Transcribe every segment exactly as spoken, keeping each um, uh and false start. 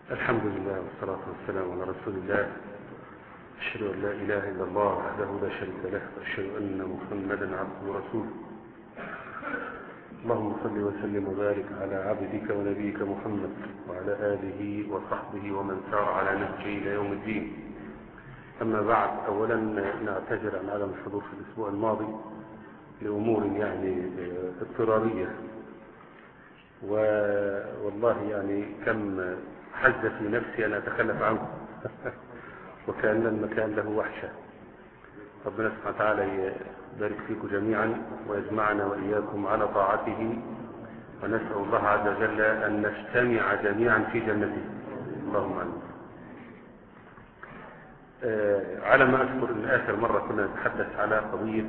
الحمد لله والصلاة والسلام على رسول الله. أشهد أن لا إله إلا الله وحده لا شريك له، وأشهد أن محمدا عبده ورسوله. اللهم صل وسلم وبارك على عبدك ونبيك محمد وعلى آله وصحبه ومن سار على نهجه إلى يوم الدين. أما بعد، أولا نعتذر عن عدم الحضور في الأسبوع الماضي لأمور يعني اضطرارية، والله يعني كم حز في نفسي أن أتخلف عنه وكأن المكان له وحشة. ربنا سبحانه وتعالى يبارك فيكم جميعا ويجمعنا وإياكم على طاعته، ونسأل الله عز وجل أن نجتمع جميعا في جنته، اللهم آمين. آه على ما أذكر أن آخر مرة كنا نتحدث على قضية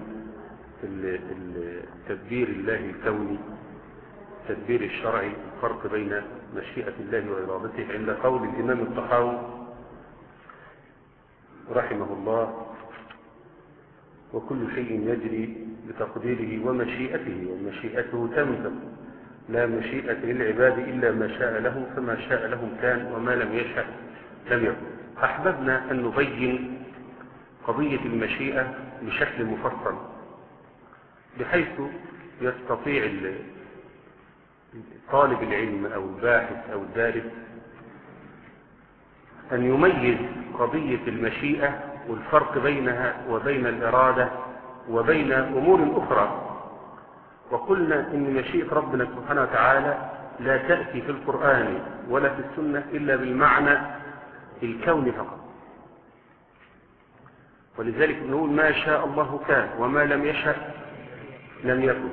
التدبير الله الكوني، التدبير الشرعي، الفرق بين مشيئة الله وإرادته عند قول الإمام الطحاوي رحمه الله: وكل شيء يجري بتقديره ومشيئته، ومشيئته تنفذ، لا مشيئة للعباد إلا ما شاء له، فما شاء لهم كان وما لم يشأ لم يكن. أحببنا أن نبين قضية المشيئة بشكل مفصل، بحيث يستطيع طالب العلم أو الباحث أو الدارس أن يميز قضية المشيئة والفرق بينها وبين الإرادة وبين أمور أخرى. وقلنا إن مشيئة ربنا سبحانه وتعالى لا تأتي في القرآن ولا في السنة إلا بالمعنى الكوني فقط، ولذلك نقول ما شاء الله كان وما لم يشأ لم يكن،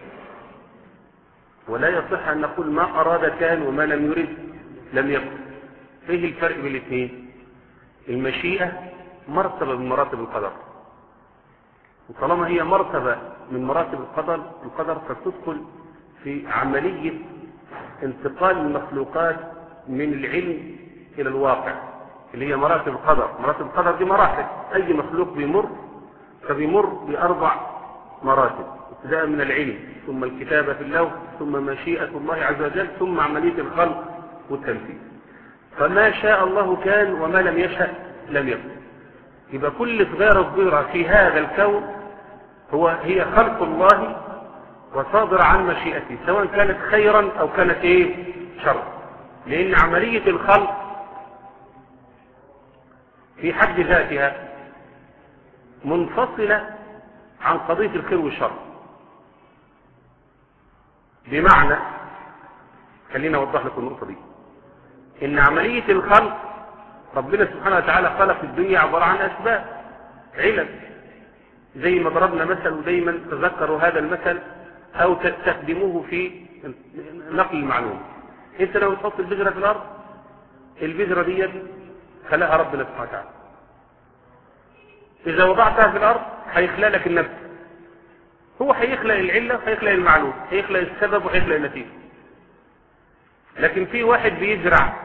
ولا يصح أن نقول ما أراد كان وما لم يرد لم يكن. ايه الفرق بين الاثنين؟ المشيئة مرتبة من مراتب القدر، وطالما هي مرتبة من مراتب القدر القدر فتدخل في عملية انتقال المخلوقات من العلم إلى الواقع، اللي هي مراتب القدر. مراتب القدر دي مراحل، أي مخلوق بيمر فبيمر بأربع مراتب، ابتداء من العلم، ثم الكتابة في اللوح، ثم مشيئة الله عز وجل، ثم عملية الخلق والتنفيذ. فما شاء الله كان وما لم يشأ لم يكن. يبقى كل صغيرة صغيرة في هذا الكون هو هي خلق الله وصادرة عن مشيئته، سواء كانت خيرا أو كانت إيه شر، لأن عملية الخلق في حد ذاتها منفصلة عن قضية الخير والشر. بمعنى، خلينا أوضح لكم النقطة دي، إن عملية الخلق ربنا سبحانه وتعالى خلق الدنيا عبارة عن أسباب، علم، زي ما ضربنا مثل ودايما تذكروا هذا المثل أو تستخدموه في نقل المعلومة. أنت لو تحط البذرة في الأرض، البذرة دي خلقها ربنا سبحانه وتعالى. إذا وضعتها في الأرض هيخلق لك النبت، هو هيخلق العلة وهيخلق المعلوم، هيخلق السبب وهيخلق النتيجة. لكن في واحد بيزرع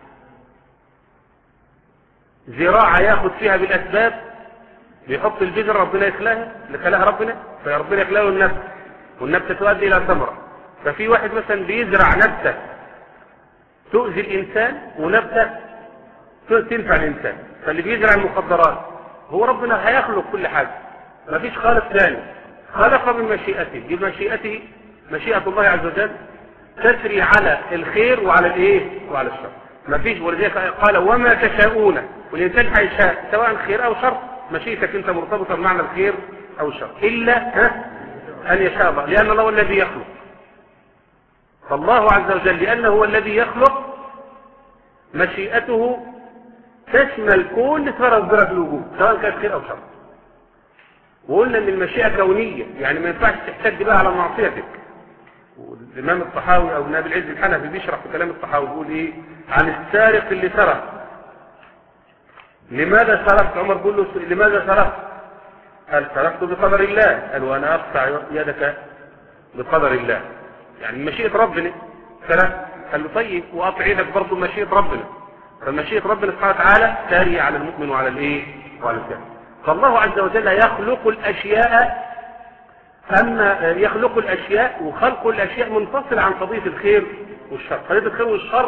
زراعة ياخد فيها بالأسباب، بيحط البذرة ربنا يخلقها اللي خلقها ربنا، فربنا يخلق له النبت، والنبتة تؤدي إلى ثمرة. ففي واحد مثلا بيزرع نبتة تؤذي الإنسان ونبتة تنفع الإنسان، فاللي بيزرع المخدرات هو ربنا هيخلق كل حاجة، مفيش خالق ثاني، خلق من مشيئته. بمشيئته، مشيئة الله عز وجل تسري على الخير وعلى الايه وعلى الشر، مفيش. ولذلك قال وما تشاءون، والإنسان هيشاء سواء خير أو شر، مشيئتك أنت مرتبطة بمعنى الخير أو الشر، إلا ها أن يشاء الله، لأن الله هو الذي يخلق. فالله عز وجل لأنه هو الذي يخلق، مشيئته تشمل كل صغيرة صغيرة في الوجود سواء كانت خير أو شر. وقلنا ان المشيئة كونية، يعني ما ينفعش تحتج بقى على معصيتك. والإمام الطحاوي أو ابن أبي العز الحنفي بيشرح في كلام الطحاوي بيقول إيه عن السارق اللي سرق. لماذا سرقت؟ عمر بيقول له لماذا سرقت؟ قال سرقت بقدر الله. قال وأنا أقطع يدك بقدر الله، يعني مشيئة ربنا سرق. قال له طيب وأقطع يدك برضه مشيئة ربنا. فمشيئة ربنا سبحانه وتعالى تارية على المؤمن وعلى الإيه وعلى الكافر. فالله عز وجل يخلق الأشياء، أما يخلق الأشياء وخلق الأشياء منفصل عن قضية الخير والشر. قضية الخير والشر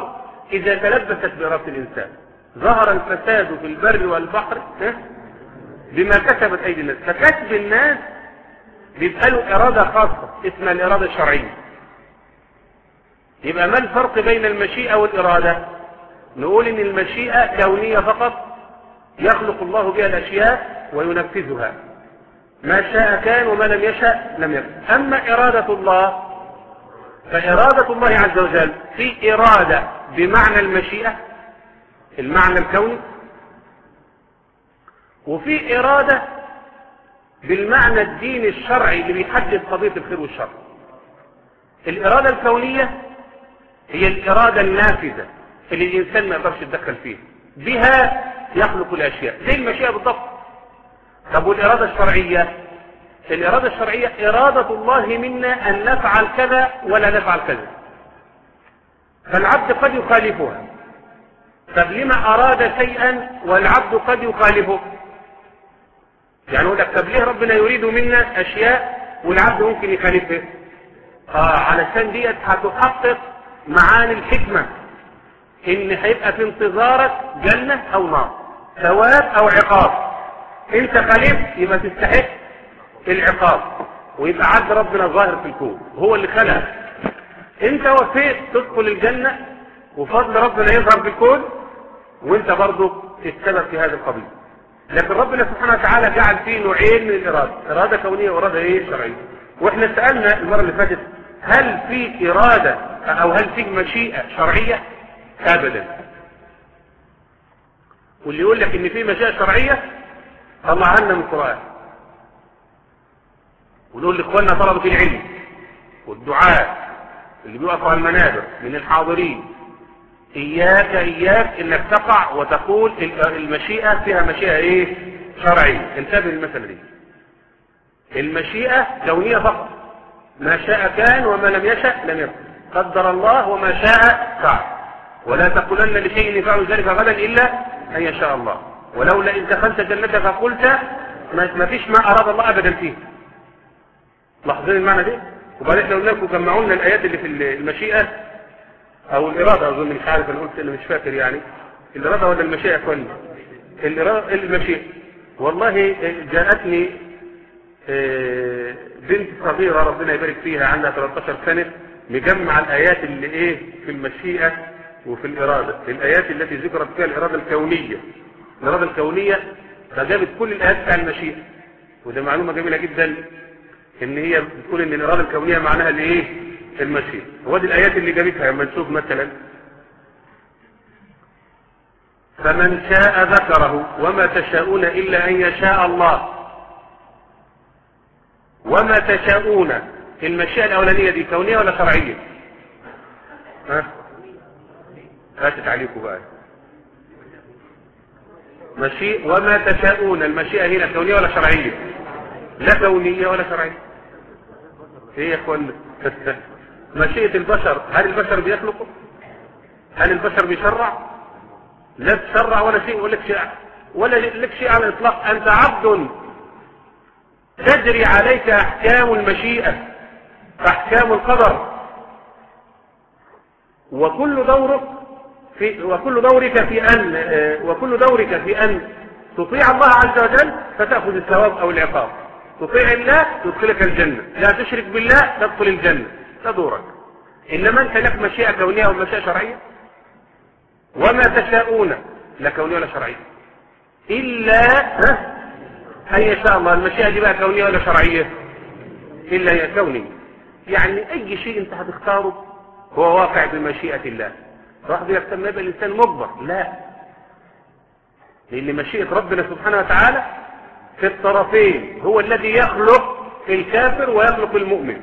إذا تلبست بإرادة الإنسان ظهر الفساد في البر والبحر بما كسبت أيدي الناس. فكسب الناس بيبقى له إرادة خاصة اسمها الإرادة الشرعية. يبقى ما الفرق بين المشيئة والإرادة؟ نقول إن المشيئة كونية فقط يخلق الله بها الأشياء وينفذها، ما شاء كان وما لم يشاء لم يكن. أما إرادة الله فإرادة الله عز وجل في إرادة بمعنى المشيئة المعنى الكوني، وفي إرادة بالمعنى الديني الشرعي اللي بيحدد قضية الخير والشر. الإرادة الكونية هي الإرادة النافذة اللي الإنسان ما يقدرش يتدخل فيها، بها يخلق الأشياء زي المشيئة بالضبط. طب والإرادة الشرعية؟ الإرادة الشرعية إرادة الله منا أن نفعل كذا ولا نفعل كذا، فالعبد قد يخالفها. طب لما أراد شيئا والعبد قد يخالفه؟ يعني يقول لك طب ليه ربنا يريد منا أشياء والعبد ممكن يخالفها؟ آه علشان ديت هتحقق معاني الحكمة، إن هيبقى في انتظارك جنة أو نار، ثواب أو عقاب. أنت خالفت يبقى تستحق العقاب، ويبقى عدل ربنا ظاهر في الكون، هو اللي خلق. أنت وفيت تدخل الجنة وفضل ربنا يظهر في الكون، وأنت برضه السبب في هذه القضية. لكن ربنا سبحانه وتعالى جعل فيه نوعين من الإرادة، إرادة كونية وإرادة إيه شرعية. وإحنا سألنا المرة اللي فاتت هل في إرادة أو هل في مشيئة شرعية؟ أبدا. واللي يقول لك إن في مشيئة شرعية طلع لنا من القرآن، ونقول لإخواننا طلبة العلم والدعاء اللي بيقفوا على المنابر من الحاضرين إياك إياك إنك تقع وتقول المشيئة فيها مشيئة إيه شرعية. انتبه المسألة دي. المشيئة كونية فقط، ما شاء كان وما لم يشاء لم يكن، قدر الله وما شاء فعل. ولا تقولن لشيء يفعل ذلك غدا إلا أن يشاء الله، ولولا إذ دخلت جنتك فقلت ما فيش ما أراد الله أبدا فيه. لاحظين المعنى دي؟ وبعدين احنا قلنا لكم جمعوا لنا الآيات اللي في المشيئة أو الإرادة، أظن مش عارف أنا قلت أنا مش فاكر يعني الإرادة ولا المشيئة كلها. الإرادة المشيئة. والله جاءتني بنت صغيرة ربنا يبارك فيها عندها ثلاثة عشر سنة مجمع الآيات اللي إيه في المشيئة وفي الإرادة، الآيات التي ذكرت فيها الإرادة الكونية. الإرادة الكونية فجابت كل الآيات بتاع المشيئة، وده معلومة جميلة جدا إن هي بتقول إن الإرادة الكونية معناها الإيه المشيئة. ودي الآيات اللي جابتها لما نشوف مثلا فمن شاء ذكره وما تشاءون إلا أن يشاء الله. وما تشاءون المشيئة الأولانية دي كونية ولا شرعية؟ ها؟ فاتت عليكم بقى. مشيئة وما تشاءون المشيئة هنا كونية ولا شرعية؟ لا كونية ولا شرعية. ايه يا اخوان؟ مشيئة البشر، هل البشر بيخلقوا؟ هل البشر بيشرع؟ لا تشرع ولا شيء ولا لك شيء ولا لك شيء على الإطلاق. أنت عبد تجري عليك أحكام المشيئة، أحكام القدر، وكل دورك في وكل دورك في أن وكل دورك في أن تطيع الله عز وجل فتأخذ الثواب أو العقاب. تطيع الله تدخلك الجنة، لا تشرك بالله تدخل الجنة، ده دورك. إنما أنت لك مشيئة كونية ومشيئة شرعية. وما تشاءون لا كونية ولا شرعية إلا أن يشاء الله. المشيئة دي بقى كونية ولا شرعية؟ إلا هي كونية. يعني أي شيء أنت هتختاره هو واقع بمشيئة الله. واحد يقول يبقى الإنسان مجبر، لا، لأن مشيئة ربنا سبحانه وتعالى في الطرفين. هو الذي يخلق الكافر ويخلق المؤمن،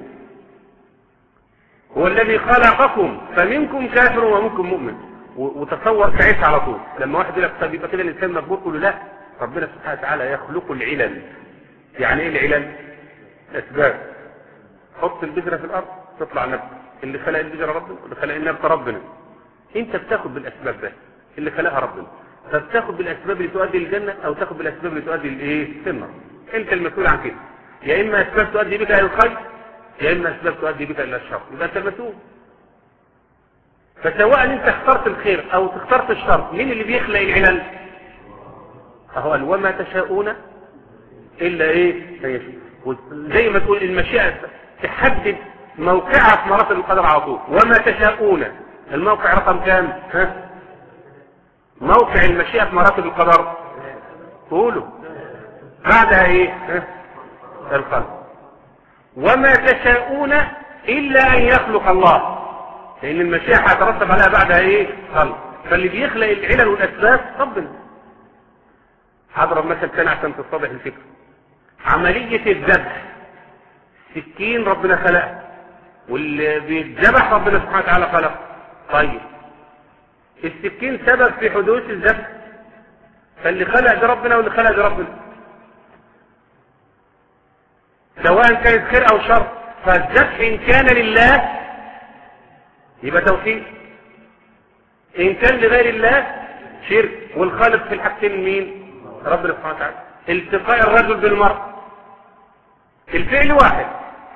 هو الذي خلقكم فمنكم كافر ومنكم مؤمن. وتصور تعيش على طول لما واحد يقول لك طب يبقى كده الإنسان مجبور، قول له لا، ربنا سبحانه وتعالى يخلق العلل. يعني ايه العلل؟ اسباب. حط البذرة في الارض تطلع نبت. اللي خلق البذرة ربنا، اللي خلق النبت ربنا. انت بتاخد بالاسباب ده اللي خلقها ربنا، فبتاخد بالاسباب اللي تؤدي للجنة او تاخد بالاسباب اللي تؤدي لايه النار. انت المسؤول عن كده. يا اما اسباب تؤدي بك الى الخير يا اما اسباب تؤدي بك الى الشر، يبقى انت المسؤول. فسواء انت اخترت الخير او اخترت الشر، مين اللي بيخلق العلل؟ اهو قال وما تشاءون الا ايه فيشاء. زي ما تقول المشيئة تحدد موقعها في مراتب القدر على طول. وما تشاءون الموقع رقم كام؟ ها موقع المشيئة في مراتب القدر قولوا بعدها ايه؟ ها الخلق. وما تشاءون الا ان يخلق الله، لان المشيئة هيترتب عليها بعدها ايه؟ خلق. فاللي بيخلق العلل والاسباب ربنا. هضرب مثل تاني عشان تتضح الفكرة. عملية الذبح، سكين ربنا خلقها، واللي بيتذبح ربنا سبحانه وتعالى خلقه. طيب السكين سبب في حدوث الذبح، فاللي خلق ده ربنا واللي خلق ده ربنا، سواء كانت خير او شر. فالذبح ان كان لله يبقى توحيد، ان كان لغير الله شرك. والخالق في الحاجتين مين؟ ربنا سبحانه وتعالى. التقاء الرجل بالمرء الفعل واحد،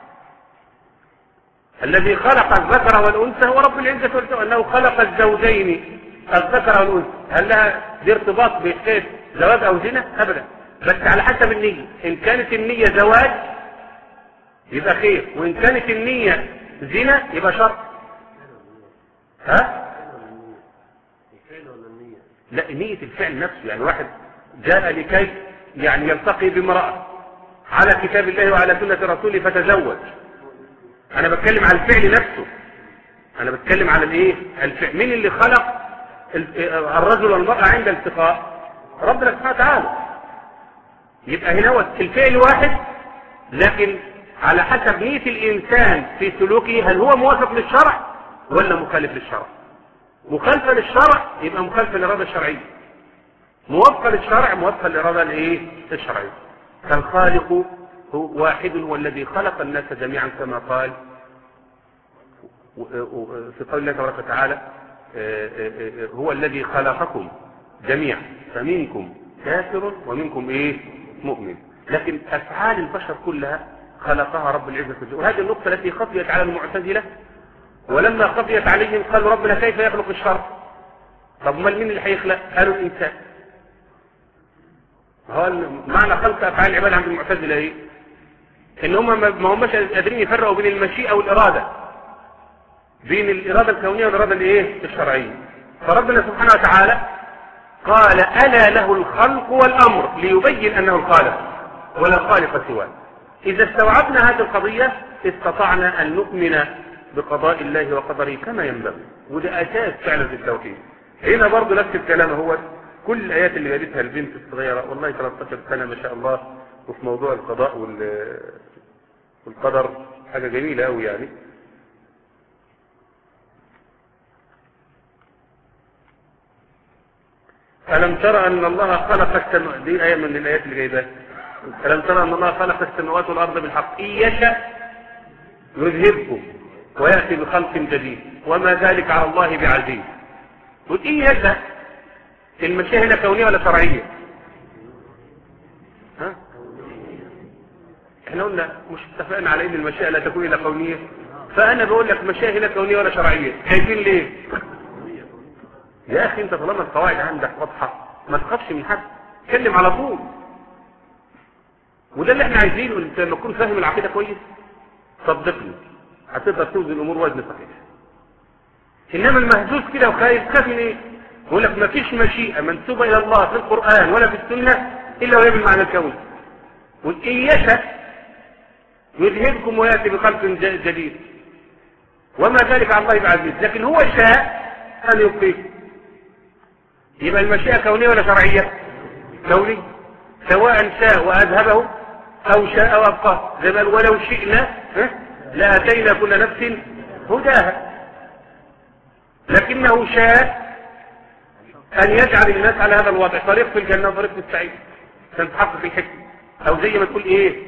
الذي خلق الذكر والانثى هو رب العزة والجلال، انه خلق الزوجين الذكر والانثى. هل لها دي ارتباط بحكايه زواج او زنا؟ ابدا، بس على حسب النية. ان كانت النية زواج يبقى خير، وان كانت النية زنا يبقى شر. ها لا، نية الفعل نفسه. يعني واحد جاء لكي يعني يلتقي بامرأة على كتاب الله وعلى سنة رسوله فتزوج. انا بتكلم على الفعل نفسه، انا بتكلم على الايه؟ الفعل. مين اللي خلق الرجل والمرأة عند التقاء؟ ربنا سبحانه وتعالى. يبقى هنا الفعل واحد، لكن على حسب نية الانسان في سلوكه، هل هو موافق للشرع ولا مخالف للشرع؟ مخالفة للشرع يبقى مخالفة للإرادة الشرعية، موافقة للشرع موافقة للإرادة الايه؟ الشرعية. فالخالق هو واحد والذي خلق الناس جميعا كما قال في قول الله تبارك وتعالى هو الذي خلقكم جميعا فمنكم كافر ومنكم ايه؟ مؤمن. لكن افعال البشر كلها خلقها رب العزة والجلال. وهذه النقطة التي خفيت على المعتزلة، ولما خفيت عليهم قالوا ربنا كيف يخلق الشر؟ طب ما مين اللي هيخلق؟ قالوا الانسان. هو معنى خلق افعال العباد عند المعتزلة ايه؟ ان هم ما هماش قادرين يفرقوا بين المشيئة والإرادة، بين الإرادة الكونية والإرادة الايه؟ الشرعية. فربنا سبحانه وتعالى قال ألا له الخلق والأمر ليبين أنه الخالق ولا خالق سواه. إذا استوعبنا هذه القضية استطعنا أن نؤمن بقضاء الله وقدره كما ينبغي، وده أساس فعلا في التوحيد. هنا برضه نفس الكلام، هو كل الآيات اللي جابتها البنت الصغيرة والله ثلاثة عشر سنة ما شاء الله، وفي موضوع القضاء والقدر حاجة جميلة أوي يعني. ألم ترى أن الله خلق السماوات، دي آية من الآيات اللي جايبها. ألم ترى أن الله خلق السماوات والأرض بالحق إن يشاء يذهبكم ويأتي بخلق جديد وما ذلك على الله بعزيز. قلت إن يشاء، المشيئة هنا كونية ولا شرعية؟ ها؟ احنا قلنا مش اتفقنا على ان المشيئة لا تكون الا كونية، فانا بقول لك مشيئة هنا كونية ولا شرعية؟ خايفين ليه؟ يا اخي انت طالما القواعد عندك واضحة ما تخافش من حد، اتكلم على طول. وده اللي احنا عايزينه، انت لما تكون فاهم العقيدة كويس صدقني هتقدر توزن الامور وزن صحيح. انما المهزوز كده وخايف، خاف من ايه؟ يقول لك ما فيش مشيئة منسوبة الى الله في القرآن ولا في السنة الا وهي بالمعنى الكوني. وإن يشاء يذهبكم ويأتي بخلق جديد وما ذلك على الله بعزيز. لكن هو شاء أن يبقيكم. يبقى المشيئة كونية ولا شرعية؟ كونية. سواء شاء وأذهبه أو شاء وأبقاه. زي ما ولو شئنا لأتينا كل نفس هداها، لكنه شاء أن يجعل الناس على هذا الوضع، طريق في الجنة وطريق في السعيد، عشان تحقق الحكمة. أو زي ما تقول إيه؟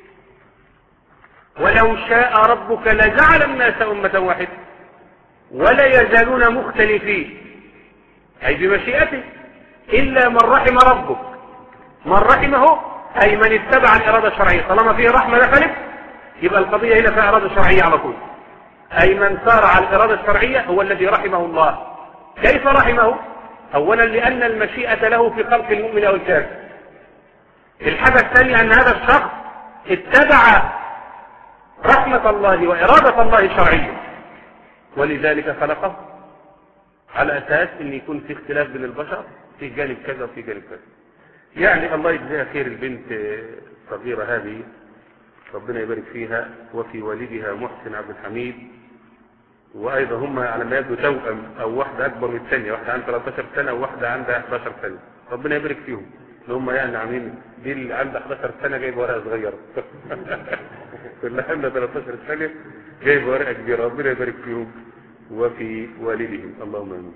ولو شاء ربك لجعل الناس أمة واحدة ولا يزالون مختلفين، أي بمشيئته، إلا من رحم ربك. من رحمه أي من اتبع الإرادة الشرعية. طالما فيه رحمة دخلت يبقى القضية هنا فيها إرادة شرعية على طول. أي من سار على الإرادة الشرعية هو الذي رحمه الله. كيف رحمه؟ أولا لأن المشيئة له في خلق المؤمن أو الكافر. الحاجة الثانية أن هذا الشخص اتبع رحمة الله وإرادة الله الشرعية، ولذلك خلقه على أساس أن يكون في اختلاف بين البشر في جانب كذا وفي جانب كذا. يعني الله يجزيها خير البنت الصغيرة هذه، ربنا يبارك فيها، وفي والدها محسن عبد الحميد، وأيضا هم على ما يبدو توأم أو واحدة أكبر من الثانية، واحدة عندها ثلاث عشرة سنة وواحدة عندها إحدى عشرة سنة. ربنا يبارك فيهم اللي هم يعني عاملين دي اللي عندها إحدى عشرة سنة جايب ورقة صغيرة واللي عندها ثلاث عشرة سنة جايب ورقة كبيرة. ربنا يبارك فيهم وفي والدهم، اللهم آمين.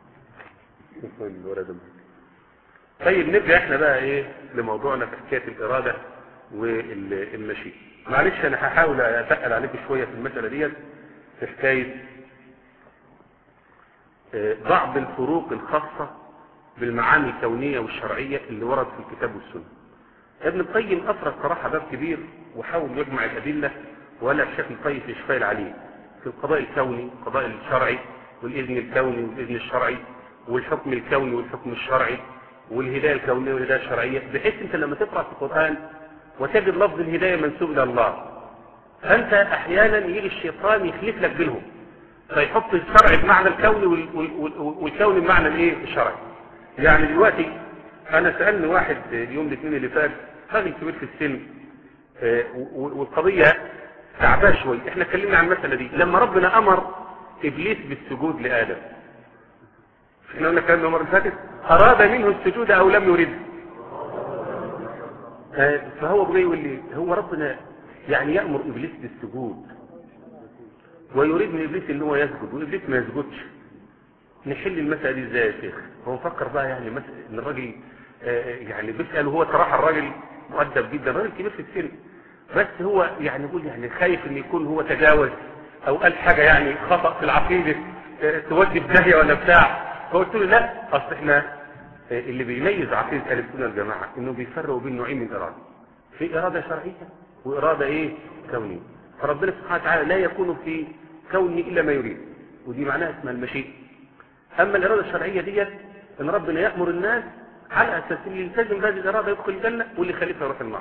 طيب نبدأ احنا بقى ايه لموضوعنا في حكاية الإرادة والمشيئة. معلش انا هحاول اتقل عليكم شوية في المسألة ديت في حكاية بعض الفروق الخاصة بالمعاني الكونية والشرعية اللي ورد في الكتاب والسنة. ابن القيم أفرد صراحة باب كبير وحاول يجمع الأدلة ولا بشكل طيب في إشفاء العليل في القضاء الكوني والقضاء الشرعي والإذن الكوني والإذن الشرعي والحكم الكوني والحكم الشرعي والهداية الكونية والهداية الشرعية، بحيث أنت لما تقرأ في القرآن وتجد لفظ الهداية منسوب إلى الله، فأنت أحيانا يجي الشيطان يخلف لك بينهم فيحط الشرع بمعنى الكوني والكوني بمعنى الايه الشرعي. يعني دلوقتي أنا سألني واحد يوم الاثنين اللي فات، راجل كبير في السن والقضية تعباه شوي، احنا اتكلمنا عن المسألة دي لما ربنا أمر إبليس بالسجود لآدم. احنا قلنا كلام المرة اللي فاتت أراد منه السجود أو لم يرد. فهو بغي يقول لي هو ربنا يعني يأمر إبليس بالسجود ويريد من إبليس إن هو يسجد وإبليس ما يسجدش، نحل المسألة دي ازاي يا شيخ؟ هو مفكر بقى يعني إن الراجل يعني بيسأل وهو صراحة الراجل مؤدب جدا، الراجل كبير في السن، بس هو يعني يقول يعني خايف إن يكون هو تجاوز أو قال حاجة يعني خطأ في العقيدة تودي بداهية ولا بتاع. فقلت له لا، أصل إحنا اللي بيميز عقيدة أهل السنة والجماعة إنه بيفرقوا بين نوعين من الإرادة، في إرادة شرعية وإرادة إيه كونية. فربنا سبحانه وتعالى لا يكون في كونه إلا ما يريد، ودي معناها اسمها المشيئة. أما الإرادة الشرعية ديت إن ربنا يأمر الناس على أساس اللي يلتزم بهذه الإرادة يدخل الجنة واللي خالفها يروح النار.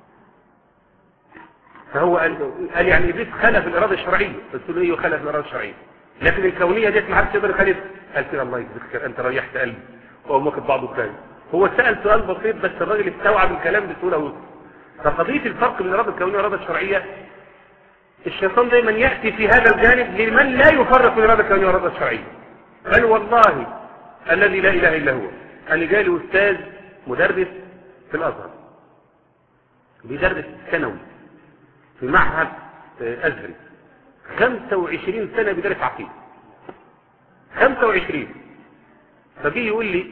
فهو قال, قال يعني إبليس خالف الإرادة الشرعية، قلت له إيه خالف الإرادة الشرعية، لكن الكونية ديت ما حدش يقدر يخالفها. قال كده الله يجزيك أنت ريحت قلبي وهو واخد بعضه الثاني. هو سأل سؤال بسيط بس الراجل استوعب الكلام بسهولة وسط. فقضية الفرق بين الإرادة الكونية والإرادة الشرعية الشيطان دايما يأتي في هذا الجانب لمن لا يفرق بين الإرادة الكونية والإرادة الشرعية. قال والله الذي لا إله إلا هو أنا جالي أستاذ مدرس في الأزهر بيدرس ثانوي في معهد أزهري، خمسة وعشرين سنة بيدرس عقيدة، خمسة وعشرين. فبيه يقول لي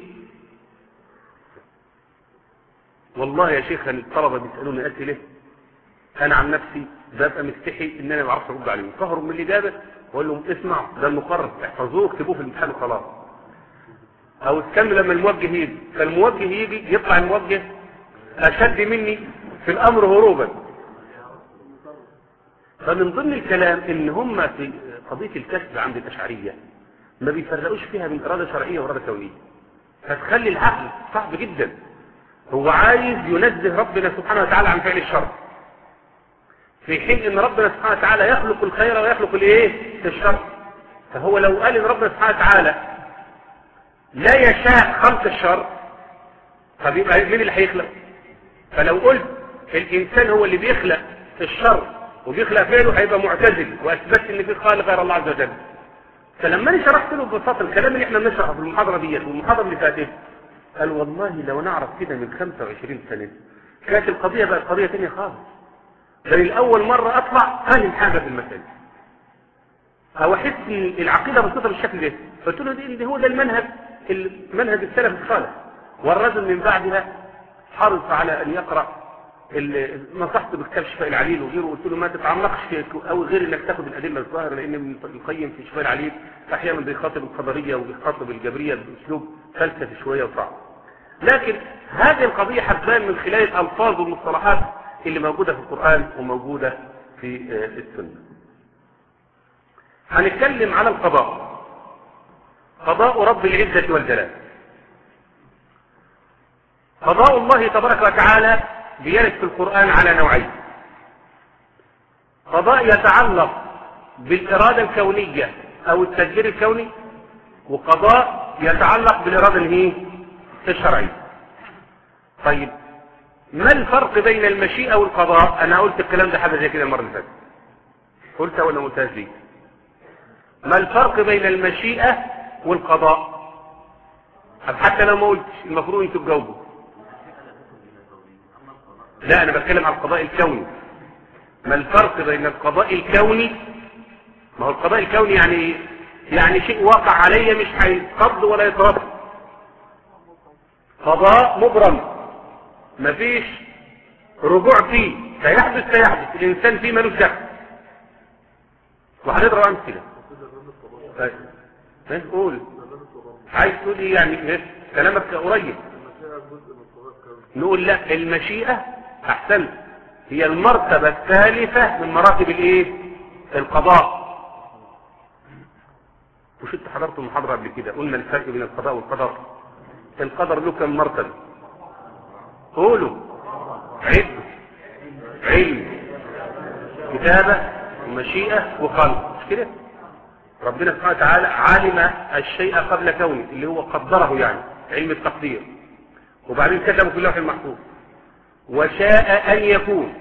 والله يا شيخ الطلبة بيسألوني أسئلة أنا عن نفسي ببقى مستحي إن أنا ما بعرفش أرد عليهم، فهروا من الإجابة وأقول لهم اسمعوا ده المقرر احفظوه اكتبوه في الامتحان وخلاص. أو استنوا لما الموجه يجي، فالموجه يجي يطلع الموجه أشد مني في الأمر هروبا. فمن ضمن الكلام إن هم في قضية الكسب عند الأشعرية ما بيفرقوش فيها من إرادة شرعية وإرادة كونية، فتخلي العقل صعب جدا. هو عايز ينزه ربنا سبحانه وتعالى عن فعل الشر، في حين ان ربنا سبحانه وتعالى يخلق الخير ويخلق الايه الشر. فهو لو قال ان ربنا سبحانه وتعالى لا يشاء خلق الشر فبيبقى مين اللي هيخلق؟ فلو قلت الانسان هو اللي بيخلق الشر وبيخلق فعله هيبقى معتزل واثبت ان في خالق غير الله عز وجل. فلما انا شرحت له ببساطه الكلام اللي احنا بنشرحه في المحاضره ديت والمحاضره اللي فاتت، قال والله لو نعرف كده من خمسة وعشرين سنة كانت القضية بقت قضية تانية خالص. ده الأول مرة أطلع فاهم حاجة في المسألة أو أحس إن العقيدة بسيطة بالشكل ده. قلت له ده هو ده المنهج المنهج السلف الصالح. والرجل من بعدها حرص على أن يقرأ نصحت بكتاب شفاء العليل وغيره، قلت له ما تتعمقش أو غير إنك تاخد الأدلة الظاهرة، لأن ابن القيم في شفاء العليل أحيانا بيخاطب القدرية وبيخاطب الجبرية بأسلوب فلسفي شوية وصعب. لكن هذه القضية هتبان من خلال الألفاظ والمصطلحات اللي موجودة في القرآن وموجودة في السنة. هنتكلم على القضاء. قضاء رب العزة والجلال. قضاء الله تبارك وتعالى بيرد في القرآن على نوعين: قضاء يتعلق بالإرادة الكونية أو التدبير الكوني، وقضاء يتعلق بالإرادة اللي هي الشرعية. طيب ما الفرق بين المشيئة والقضاء؟ أنا قلت الكلام ده حاجة زي كده المرة اللي فاتت، قلت ولا ما قلتهاش دي؟ ما الفرق بين المشيئة والقضاء؟ حتى لو ما قلتش المفروض انتوا تجاوبوا. لا أنا بتكلم عن القضاء الكوني. ما الفرق بين القضاء الكوني؟ ما هو القضاء الكوني يعني يعني شيء واقع عليا مش هيتقض ولا يترد. قضاء مبرم مفيش رجوع فيه، سيحدث سيحدث الإنسان فيه ملوش دخل. وهنضرب أمثلة. طيب قول عايز تقول ايه يعني؟ كلامك قريب. نقول لا، المشيئة أحسن هي المرتبة الثالثة من مراتب الايه؟ القضاء. وش انت حضرت المحاضرة قبل كده قلنا الفرق بين القضاء والقدر. القدر له كم مرتبة؟ قولوا. علم علم كتابة ومشيئة وخلق، مش كده؟ ربنا سبحانه وتعالى علم الشيء قبل كونه، اللي هو قدره يعني علم التقدير، وبعدين كتبه في اللوح المحفوظ وشاء أن يكون.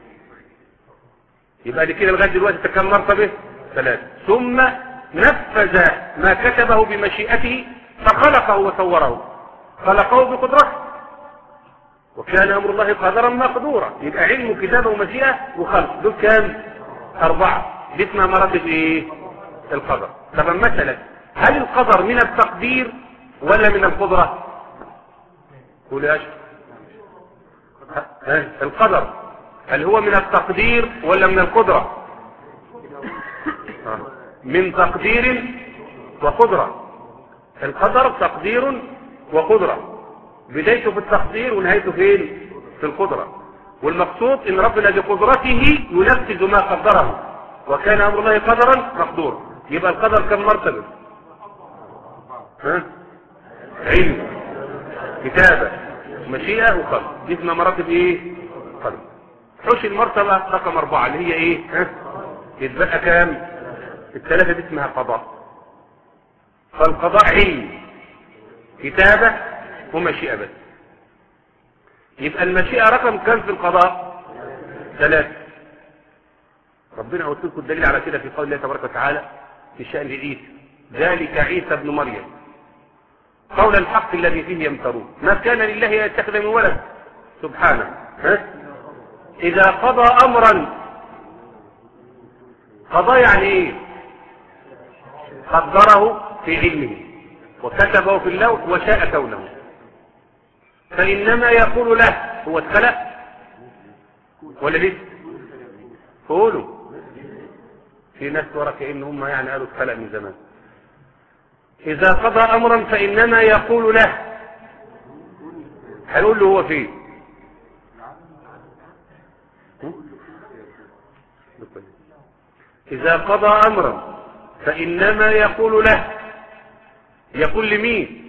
يبقى دي كده لغاية دلوقتي كم مرتبة؟ ثلاثة. ثم نفذ ما كتبه بمشيئته فخلقه وصوره، خلقه بقدرته، وكان أمر الله قدرا مقدورا. يبقى علم كتابه ومشيئة وخلق، دول كام؟ أربعة. دي اسمها مراتب إيه؟ القدر. طب مثلا هل القدر من التقدير ولا من القدرة؟ قول يا أشرف. القدر هل هو من التقدير ولا من القدرة؟ من تقدير وقدرة. القدر تقدير وقدرة، بدايته في التقدير ونهايته فين؟ في القدرة. والمقصود ان ربنا بقدرته ينفذ ما قدره، وكان امر الله قدرا مقدورا. يبقى القدر كم مرتبة؟ ها؟ علم كتابة مشيئة وخلق، دي اسمها مراتب ايه؟ قدر. حوش المرتبة رقم اربعة اللي هي ايه؟ ها؟ يتبقى كام؟ الثلاثة دي اسمها قضاء. فالقضاء علم كتابة ومشيئة بس. يبقى المشيئة رقم كام في القضاء؟ ثلاثة. ربنا قلت لكم الدليل على كده في قول الله تبارك وتعالى في شأن عيسى: ذلك عيسى ابن مريم قول الحق الذي فيه يمترون ما كان لله يتخذ من ولد سبحانه. ها؟ إذا قضى أمرا، قضى يعني ايه؟ قدره في علمه وكتبه في اللوح وشاء كونه، فإنما يقول له. هو اتخلق ولا لسه؟ قولوا. في ناس ورا كأن هم يعني قالوا اتخلق من زمان. إذا قضى أمرا فإنما يقول له. هنقول له هو فين؟ إذا قضى أمرا فإنما يقول له. يقول لمين؟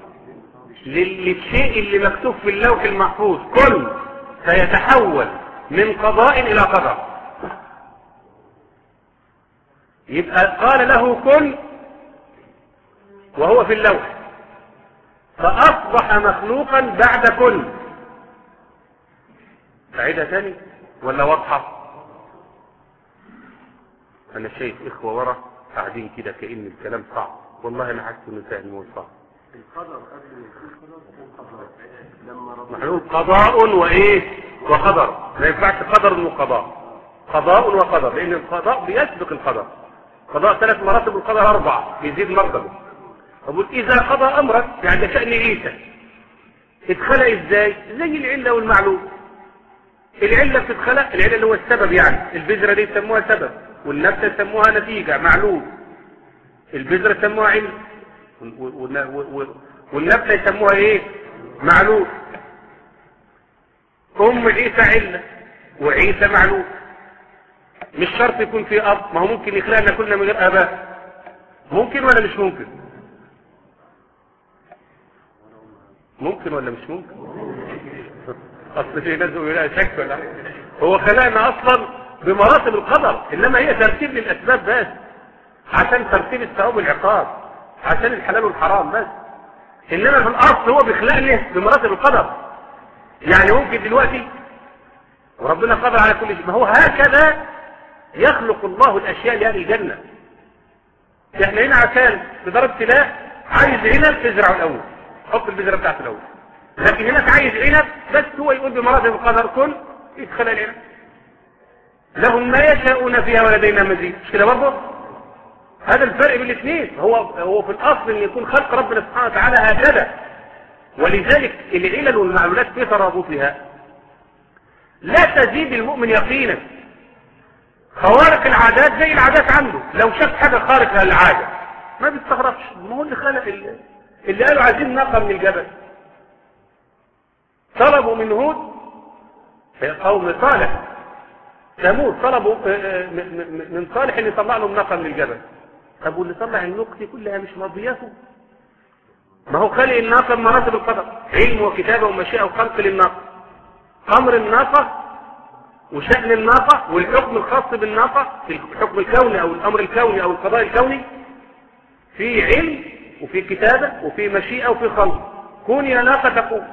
للشيء اللي مكتوب في اللوح المحفوظ كن سيتحول من قضاء إلى قدر. يبقى قال له كن وهو في اللوح، فأصبح مخلوقا بعد كن. أعيدها تاني ولا واضحة؟ أنا شايف إخوة ورا قاعدين كده كأن الكلام صعب، والله أنا حاسس إنه سهل وصعب. القدر قبل القدر لما ربنا قضاء وإيه وقدر، ما ينفعش قدر وقضاء، قضاء وقدر، لأن القضاء بيسبق القدر. قضاء ثلاث مراتب والقدر أربعة، يزيد مرتبة. أقول إذا قضى أمرك يعني ده شأن عيسى. اتخلق إزاي؟ زي العلة والمعلوم. العلة بتتخلق، العلة اللي هو السبب يعني، البذرة دي يسموها سبب، والنبتة يسموها نتيجة معلوم. البذرة يسموها علم، والنبتة يسموها ايه؟ معلوم. أم عيسى علة وعيسى معلوم. مش شرط يكون في اب، ما هو ممكن يخلقنا كلنا من غير اباء، ممكن ولا مش ممكن؟ ممكن ولا مش ممكن؟ اصل في ناس بيقولوا شك ولا هو خلقنا اصلا بمراتب القدر، انما هي ترتيب للاسباب بس، عشان ترتيب الثواب والعقاب، عشان الحلال والحرام بس. انما في الاصل هو بيخلقنا بمراتب القدر. يعني ممكن دلوقتي وربنا قادر على كل شيء، ما هو هكذا يخلق الله الاشياء لاهل الجنه. احنا هنا عشان تدار ابتلاء عايز عنب تزرعه الاول، حط البذره بتاعته الاول، لكن هناك عايز عنب بس هو يقول بمراتب القدر كن يدخل العنب. لهم ما يشاءون فيها ولدينا مزيد، مش كده برضه؟ هذا الفرق بين الاثنين. هو هو في الاصل ان يكون خلق ربنا سبحانه وتعالى هكذا، ولذلك العلل والمعلولات في ترابطها لا تزيد المؤمن يقينا. خوارق العادات زي العادات عنده، لو شاف حاجه خارقه للعاده ما بيستغربش، ما هو اللي خلق اللي, اللي قالوا عايزين ناقه من الجبل، طلبوا من هود قوم صالح ثمود، طلبوا من صالح ان يطلع لهم ناقه من الجبل. طب واللي طلع النقط دي كلها مش ماضياته؟ ما هو خلق الناقه بمراتب القدر، علم وكتابه ومشيئه وخلق للناقه، امر الناقه وشأن الناقه والحكم الخاص بالناقه في الحكم الكوني او الامر الكوني او القضاء الكوني، في علم وفي كتابه وفي مشيئه وفي خلق. كوني يا ناقه تقوم،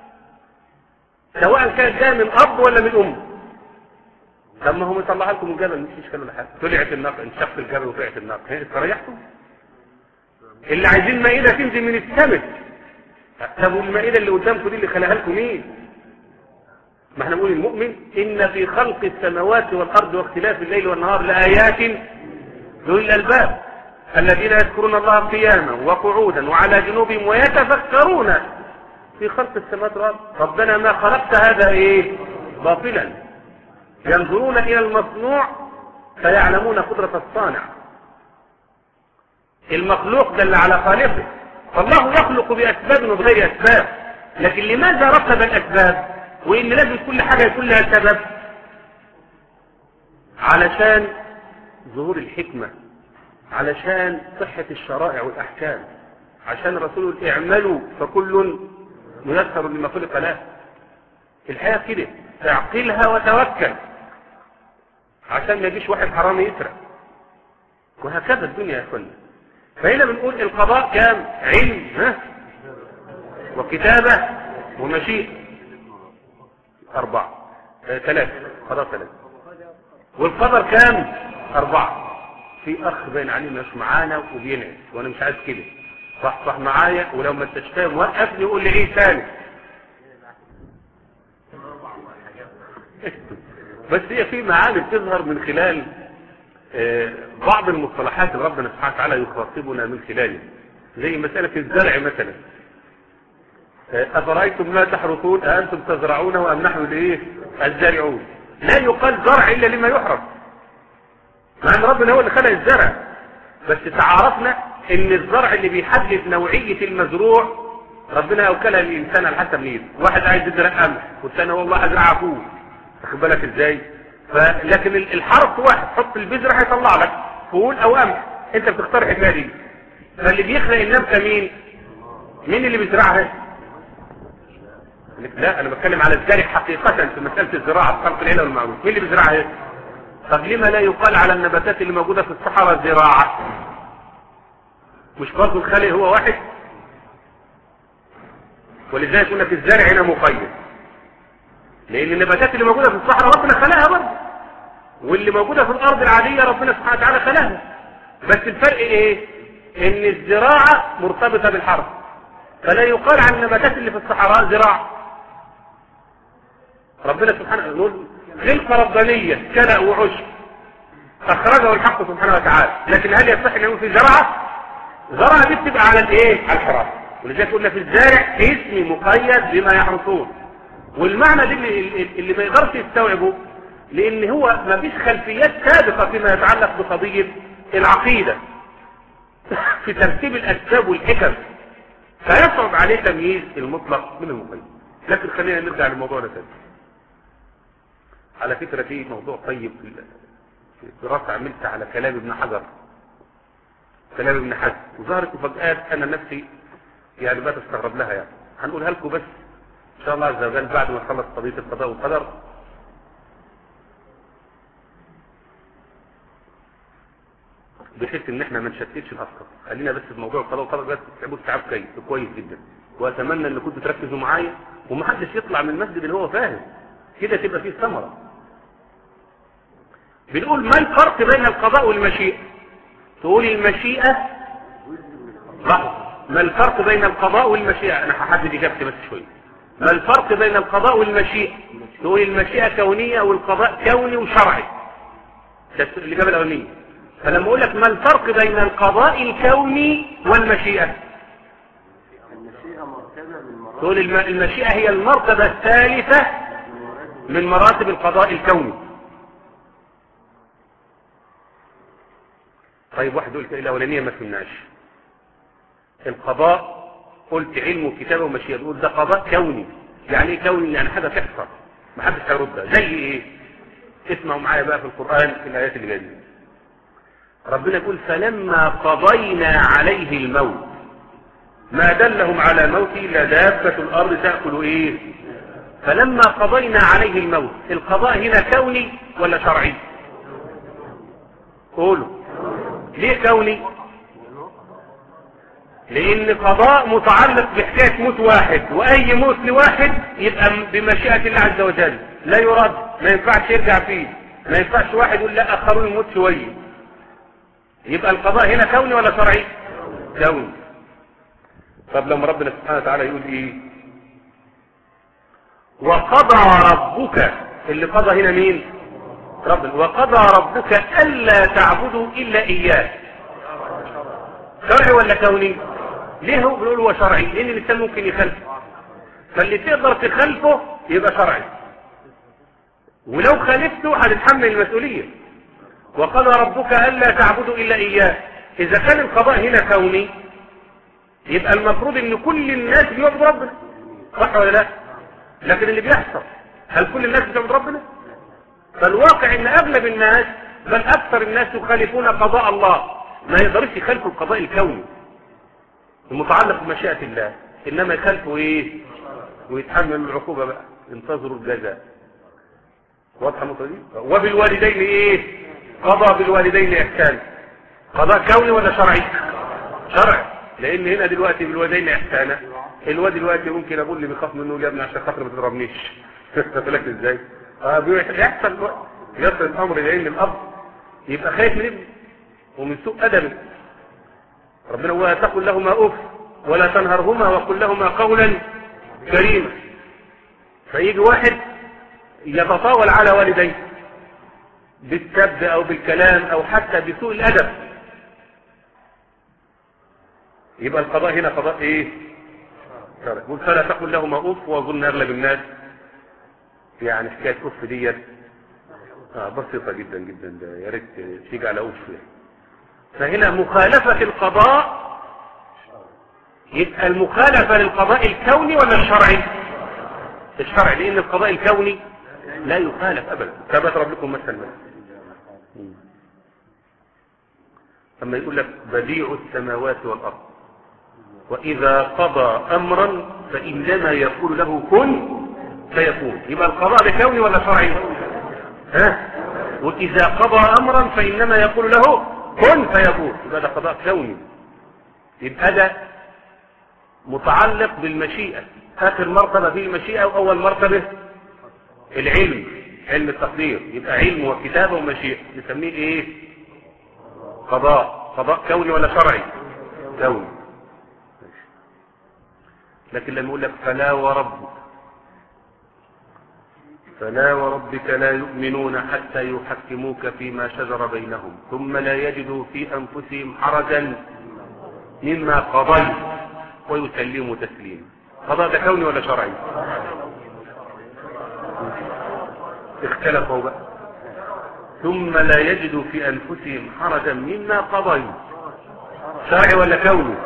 سواء كانت جايه من اب ولا من ام. لما هم يطلعها لكم الجبل مش اشكال ولا حاجه، طلعت الناقه، انشقت الجبل وطلعت الناقه، هي استريحتوا؟ اللي عايزين مائده تنزل من السماء، طب والمائده اللي قدامكم دي اللي خلقها لكم مين؟ ما احنا بنقول المؤمن ان في خلق السماوات والارض واختلاف الليل والنهار لايات ذوي الالباب الذين يذكرون الله قياما وقعودا وعلى جنوبهم ويتفكرون في خلق السماوات والارض ربنا ما خلقت هذا ايه باطلا ينظرون الى المصنوع فيعلمون قدرة الصانع. المخلوق دل على خالقه، فالله يخلق باسباب وبغير اسباب، لكن لماذا رتب الاسباب وان لازم كل حاجة يكون لها سبب؟ علشان ظهور الحكمة، علشان صحة الشرائع والاحكام، عشان الرسول يقول اعملوا فكل ميسر لما خلق له. الحياة كده اعقلها وتوكل عشان ما يجيش واحد حرامي يسرق، وهكذا الدنيا يا اخوانا. فهنا بنقول القضاء كام؟ علم ها وكتابة ومشيئة، أربعة آه، ثلاثة، قضاء ثلاثة. والقدر كام؟ أربعة. في أخ باين عليه مش معانا وبينعس وأنا مش عايز كده، صح صح معايا، ولو ما انتش فاهم وقفني وقول لي إيه ثاني. بس هي في معاني بتظهر من خلال آه بعض المصطلحات اللي ربنا سبحانه وتعالى يخاطبنا من خلاله، زي مسألة الزرع مثلا. أفرأيتم ما تحرثون أأنتم تزرعونه أم نحن الإيه الزارعون. لا يقال زرع إلا لما يحرث، مع أن ربنا هو اللي خلق الزرع، بس تعارفنا إن الزرع اللي بيحدد نوعية المزروع ربنا أوكلها للإنسان على حسب نيته. واحد عايز يزرع قمح والثاني والله أزرع فول، واخد بالك إزاي؟ لكن الحرث واحد، حط البذرة هيطلع لك فول أو قمح، أنت بتختار الحكاية دي. فاللي بيخلق النبتة مين؟ مين اللي بيزرعها؟ لا انا بتكلم على الزارع حقيقة في مسألة الزراعة في خلق العلة والمعروف، مين اللي بيزرعها؟ طب لما لا يقال على النباتات اللي موجودة في الصحراء زراعة؟ مش برضه الخالق هو واحد؟ ولذلك قلنا في الزارع هنا مقيد، لان النباتات اللي موجودة في الصحراء ربنا خلقها برضه، واللي موجودة في الارض العادية ربنا سبحانه وتعالى خلقها. بس الفرق ايه؟ ان الزراعة مرتبطة بالحرث، فلا يقال عن النباتات اللي في الصحراء زراعة. ربنا سبحانه يقول خلقة ربانية كلأ وعشب أخرجه الحق سبحانه وتعالى، لكن هل يصح أن يكون في زرعة؟ زرعة دي بتبقى على الايه؟ على الحرث. ولذلك قلنا في الزارع اسم مقيد بما يحرثون، والمعنى دي اللي, اللي ما يقدرش يستوعبه، لأن هو ما فيش خلفيات سابقة فيما يتعلق بقضية العقيدة في ترتيب الأسباب والحكم، فيصعب عليه تمييز المطلق من المقيد. لكن خلينا نرجع لموضوعنا تاني. على فكرة في موضوع طيب في دراسة عملتها على كلام ابن حجر، كلام ابن حجر، وظهرت مفاجآت انا نفسي يعني بقى تستغرب لها، يعني هنقولها لكم بس ان شاء الله عز وجل بعد ما نخلص قضية القضاء والقدر. بحيث ان احنا ما نشتتش الافكار، خلينا بس في موضوع القضاء والقدر بس تتعبوا استيعاب كويس جدا، واتمنى ان كنتوا تركزوا معايا ومحدش يطلع من المسجد اللي هو فاهم كده، تبقى فيه ثمره. بنقول ما الفرق بين القضاء والمشيئه؟ تقول المشيئه لا، ما الفرق بين القضاء والمشيئه؟ انا هحدد اجابتي بس شويه. ما الفرق بين القضاء والمشيئه؟ تقول المشيئه كونيه والقضاء كوني وشرعي. ده الاجابه الاولانيه. فلما اقول لك ما الفرق بين القضاء الكوني والمشيئه؟ تقول المشيئه هي المرتبه الثالثه من مراتب القضاء الكوني. طيب واحد يقول الاولانيه ما فهمناش. القضاء قلت علم وكتابه ومشيئه، تقول ده قضاء كوني. يعني ايه كوني؟ يعني حاجه تحصل ما حدش هيردها. زي ايه؟ اسمعوا معايا بقى في القران في الايات اللي جايه. ربنا يقول فلما قضينا عليه الموت ما دلهم على موته الا دابه الارض تاكل ايه؟ فلما قضينا عليه الموت، القضاء هنا كوني ولا شرعي؟ قولوا ليه كوني؟ لان قضاء متعلق بحكايه موت واحد، واي موت لواحد يبقى بمشيئه الله عز وجل، لا يرد، ما ينفعش يرجع فيه، ما ينفعش واحد يقول لا اخرون يموت شويه. يبقى القضاء هنا كوني ولا شرعي؟ كوني. طب لما ربنا سبحانه وتعالى يقول ايه؟ وقضى ربك، اللي قضى هنا مين؟ ربنا. وقضى ربك الا تعبدوا الا اياه. شرعي ولا كوني؟ ليه هو بيقول هو شرعي؟ لان الانسان ممكن يخالفه، فاللي تقدر تخالفه يبقى شرعي، ولو خالفته هتتحمل المسؤوليه. وقضى ربك الا تعبدوا الا اياه. اذا كان القضاء هنا كوني يبقى المفروض ان كل الناس بيعبدوا ربنا، صح ولا لا؟ لكن اللي بيحصل هل كل الناس بتعبد ربنا؟ فالواقع ان اغلب الناس بل اكثر الناس يخالفون قضاء الله، ما يقدرش يخالفوا القضاء الكوني المتعلق بمشيئة الله، انما يخالفوا ايه؟ ويتحملوا العقوبة بقى، انتظروا الجزاء. واضحة النقطة دي؟ وبالوالدين ايه؟ قضى بالوالدين احسان. قضاء كوني ولا شرعي؟ شرعي، لان هنا دلوقتي بالوالدين احسانا، الواد دلوقتي ممكن اقول اللي بيخاف منه يا ابني عشان خاطر ما تضربنيش. فلك ازاي؟ اه بيحصل يصل الامر لان الاب يبقى خايف من ابنه ومن سوء ادبه. ربنا ولا تقل لهما اف ولا تنهرهما وقل لهما قولا كريما. فيجي واحد يتطاول على والديه بالسب او بالكلام او حتى بسوء الادب، يبقى القضاء هنا قضاء ايه؟ شرعي. قل فلا تقل لهما اف، واظن اغلب الناس يعني حكايه اف ديت آه بسيطه جدا جدا، ده يا ريت تيجي على اف يعني. فهنا مخالفه القضاء، يبقى المخالفه للقضاء الكوني ولا الشرعي؟ الشرعي، لان القضاء الكوني لا يخالف ابدا. كما ضرب لكم مثلا لما يقول لك بديع السماوات والارض واذا قضى امرا فانما يقول له كن فيكون. يبقى القضاء ده كوني ولا شرعي؟ ها؟ واذا قضى امرا فانما يقول له كن فيكون، يبقى ده قضاء كوني. يبقى ده متعلق بالمشيئه، اخر مرتبه في المشيئه واول مرتبه العلم، علم التقدير. يبقى علم وكتابه ومشيئه، نسميه ايه؟ قضاء. قضاء كوني ولا شرعي؟ كوني. لكن لما يقول لك فلا وربك فلا وربك لا يؤمنون حتى يحكموك فيما شجر بينهم ثم لا يجدوا في انفسهم حرجا مما قضيت ويسلموا تسليما. قضاء ده كوني ولا شرعي؟ اختلفوا بقى. ثم لا يجدوا في انفسهم حرجا مما قضيت، شرعي ولا كوني؟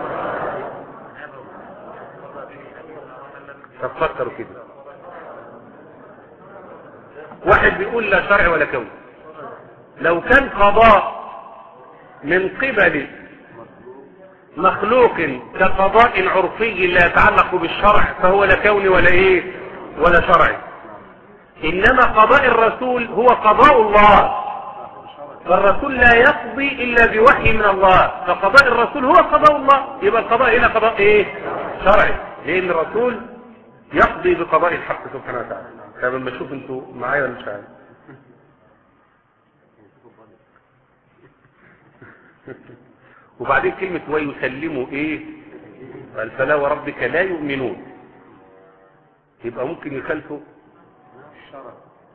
تفكروا كده. واحد بيقول لا شرعي ولا كوني، لو كان قضاء من قبل مخلوق كقضاء عرفي لا يتعلق بالشرع فهو لا كوني ولا ايه ولا شرعي. انما قضاء الرسول هو قضاء الله، فالرسول لا يقضي الا بوحي من الله، فقضاء الرسول هو قضاء الله. يبقى القضاء هنا قضاء ايه شرعي، لان الرسول يقضي بقضاء الحق سبحانه وتعالى. طب لما اشوف انتوا معايا ولا مش عارف. وبعدين كلمة ويسلموا ايه؟ قال فلا وربك لا يؤمنون، يبقى ممكن يخالفوا الشرع.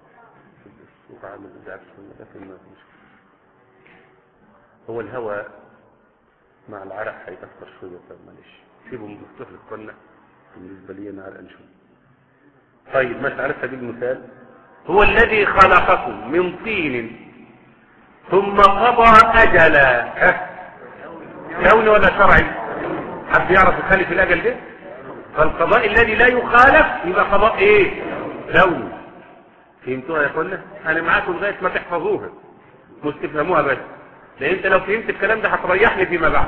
هو الهوى مع العرق هيتأثر شوية، فماليش سيبوا مفتوح لإخواننا بالنسبة لي أنا على الأنشود. طيب ماشي، على سبيل المثال هو الذي خلقكم من طين ثم قضى أجلا. كوني ولا شرعي؟ حد يعرف يخالف الأجل ده؟ فالقضاء الذي لا يخالف يبقى قضاء ايه كوني. فهمتوها يا اخوانا؟ انا معاكم لغايه ما تحفظوها مش تفهموها بس، لان انت لو فهمت الكلام ده هتريحني فيما بعد،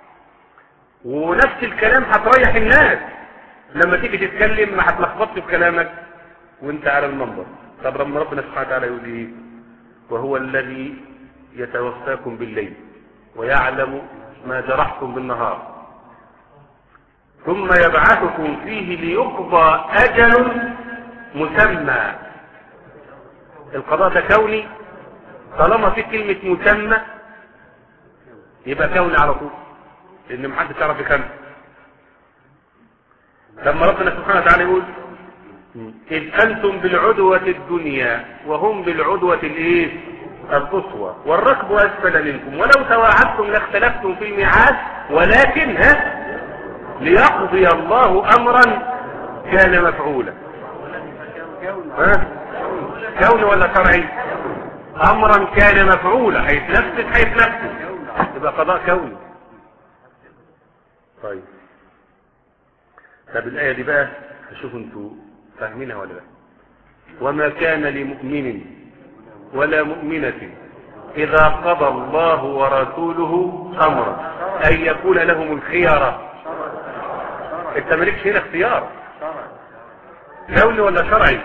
ونفس الكلام هتريح الناس لما تيجي تتكلم ما هتلخبطش في كلامك وانت على المنبر. طب لما ربنا سبحانه وتعالى يقول ايه؟ وهو الذي يتوفاكم بالليل ويعلم ما جرحتم بالنهار ثم يبعثكم فيه ليقضى أجل مسمى. القضاء ده كوني، طالما في كلمة مسمى يبقى كوني على طول، لأن محدش يعرف يكمل. لما ربنا سبحانه وتعالى يقول إذ أنتم بالعدوة الدنيا وهم بالعدوة الإيه؟ القصوى والركب أسفل منكم ولو تواعدتم لاختلفتم في الميعاد ولكن ها ليقضي الله أمرا كان مفعولا. ها؟ كوني ولا شرعي؟ أمرا كان مفعولا، هيتنفذ هيتنفذ، يبقى قضاء كوني. طيب طب الآية دي بقى هشوفوا انتوا فاهمينها ولا لا. وما كان لمؤمن ولا مؤمنة إذا قضى الله ورسوله أمرا أن يكون لهم الخيار. انت مالكش هنا اختيار، كوني ولا شرعي؟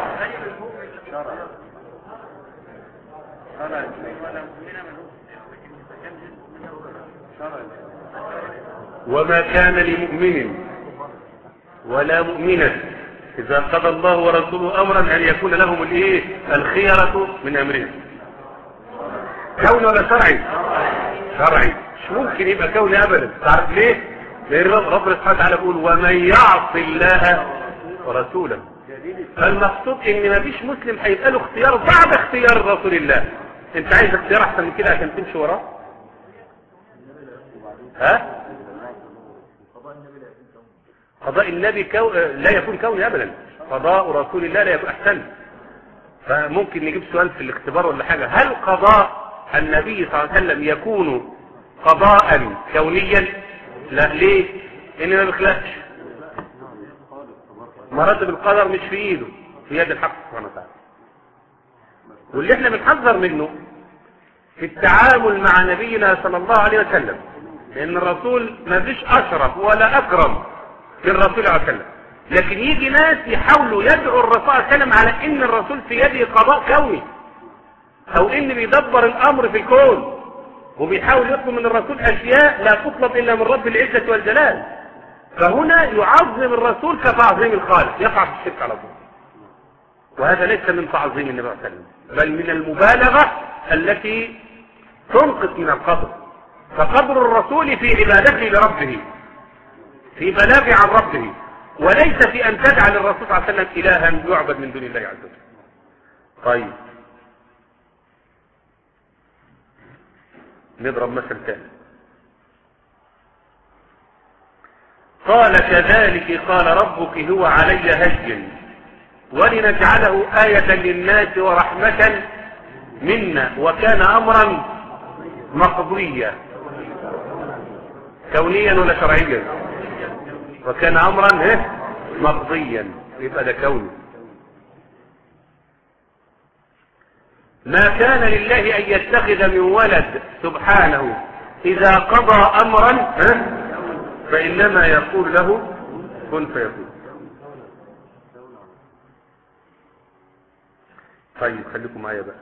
وما كان لمؤمن ولا مؤمنة إذا قضى الله ورسوله أمرا أن يكون لهم الإيه؟ الخيرة من أمرهم. كوني ولا شرعي؟ شرعي. مش ممكن يبقى كوني أبدا. تعرف ليه؟ لأن ربنا سبحانه وتعالى يقول ومن يعص الله ورسوله. فالمقصود إن ما فيش مسلم هيبقى له اختيار بعد اختيار رسول الله. أنت عايز اختيار أحسن من كده عشان تمشي وراه؟ ها؟ قضاء النبي كو... لا يكون كوني أبدا، قضاء رسول الله لا يكون أحسن. فممكن نجيب سؤال في الاختبار ولا حاجة، هل قضاء النبي صلى الله عليه وسلم يكون قضاء كونيا؟ لا. ليه؟ إنه ما بيخلقش، مراتب القدر مش في ايده، في يد الحق سبحانه وتعالى. واللي احنا بنحذر منه في التعامل مع نبينا صلى الله عليه وسلم، لأن الرسول ما فيش أشرف ولا أكرم من الرسول صلى الله عليه وسلم، لكن يجي ناس يحاولوا يدعوا الرسول صلى الله عليه وسلم على ان الرسول في يده قضاء كوني، او ان بيدبر الامر في الكون، وبيحاول يطلب من الرسول اشياء لا تطلب الا من رب العزة والجلال. فهنا يعظم الرسول كتعظيم الخالق، يقع في الشرك على طول. وهذا ليس من تعظيم النبي صلى الله عليه وسلم، بل من المبالغة التي تنقص من القدر. فقدر الرسول في عبادته لربه، في بلاغه عن ربه، وليس في أن تجعل الرسول صلى الله عليه وسلم إلها يعبد من دون الله عز وجل. طيب نضرب مثل ثاني. قال كذلك قال ربك هو علي هين ولنجعله آية للناس ورحمة منا وكان أمرا مقضيا. كونيا ولا شرعيا؟ وكان امرا ايه مقضيا، يبقى ده كوني. ما كان لله أن يتخذ من ولد سبحانه، إذا قضى أمرا فإنما يقول له كن فيكون. طيب خليكم معايا بقى،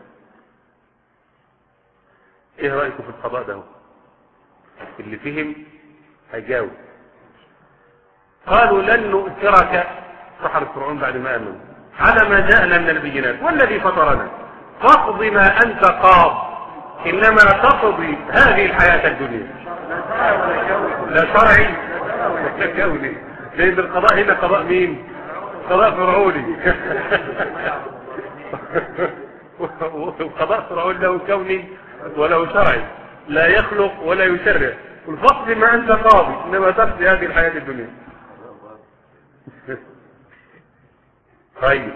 ايه رأيكم في القضاء ده؟ اللي فهم هيجاوب. قالوا لن نؤثرك سحرة فرعون بعد ما آمنوا على ما جاءنا من البينات والذي فطرنا فاقض ما أنت قاض إنما تقضي هذه الحياة الدنيا. لا شرعي ولا كوني، لأن القضاء هنا قضاء مين؟ قضاء فرعوني. والقضاء فرعون له كوني ولو شرعي، لا يخلق ولا يشرع. والفقد ما أنت قاضي إنما تقضي هذه الحياة الدنيا. طيب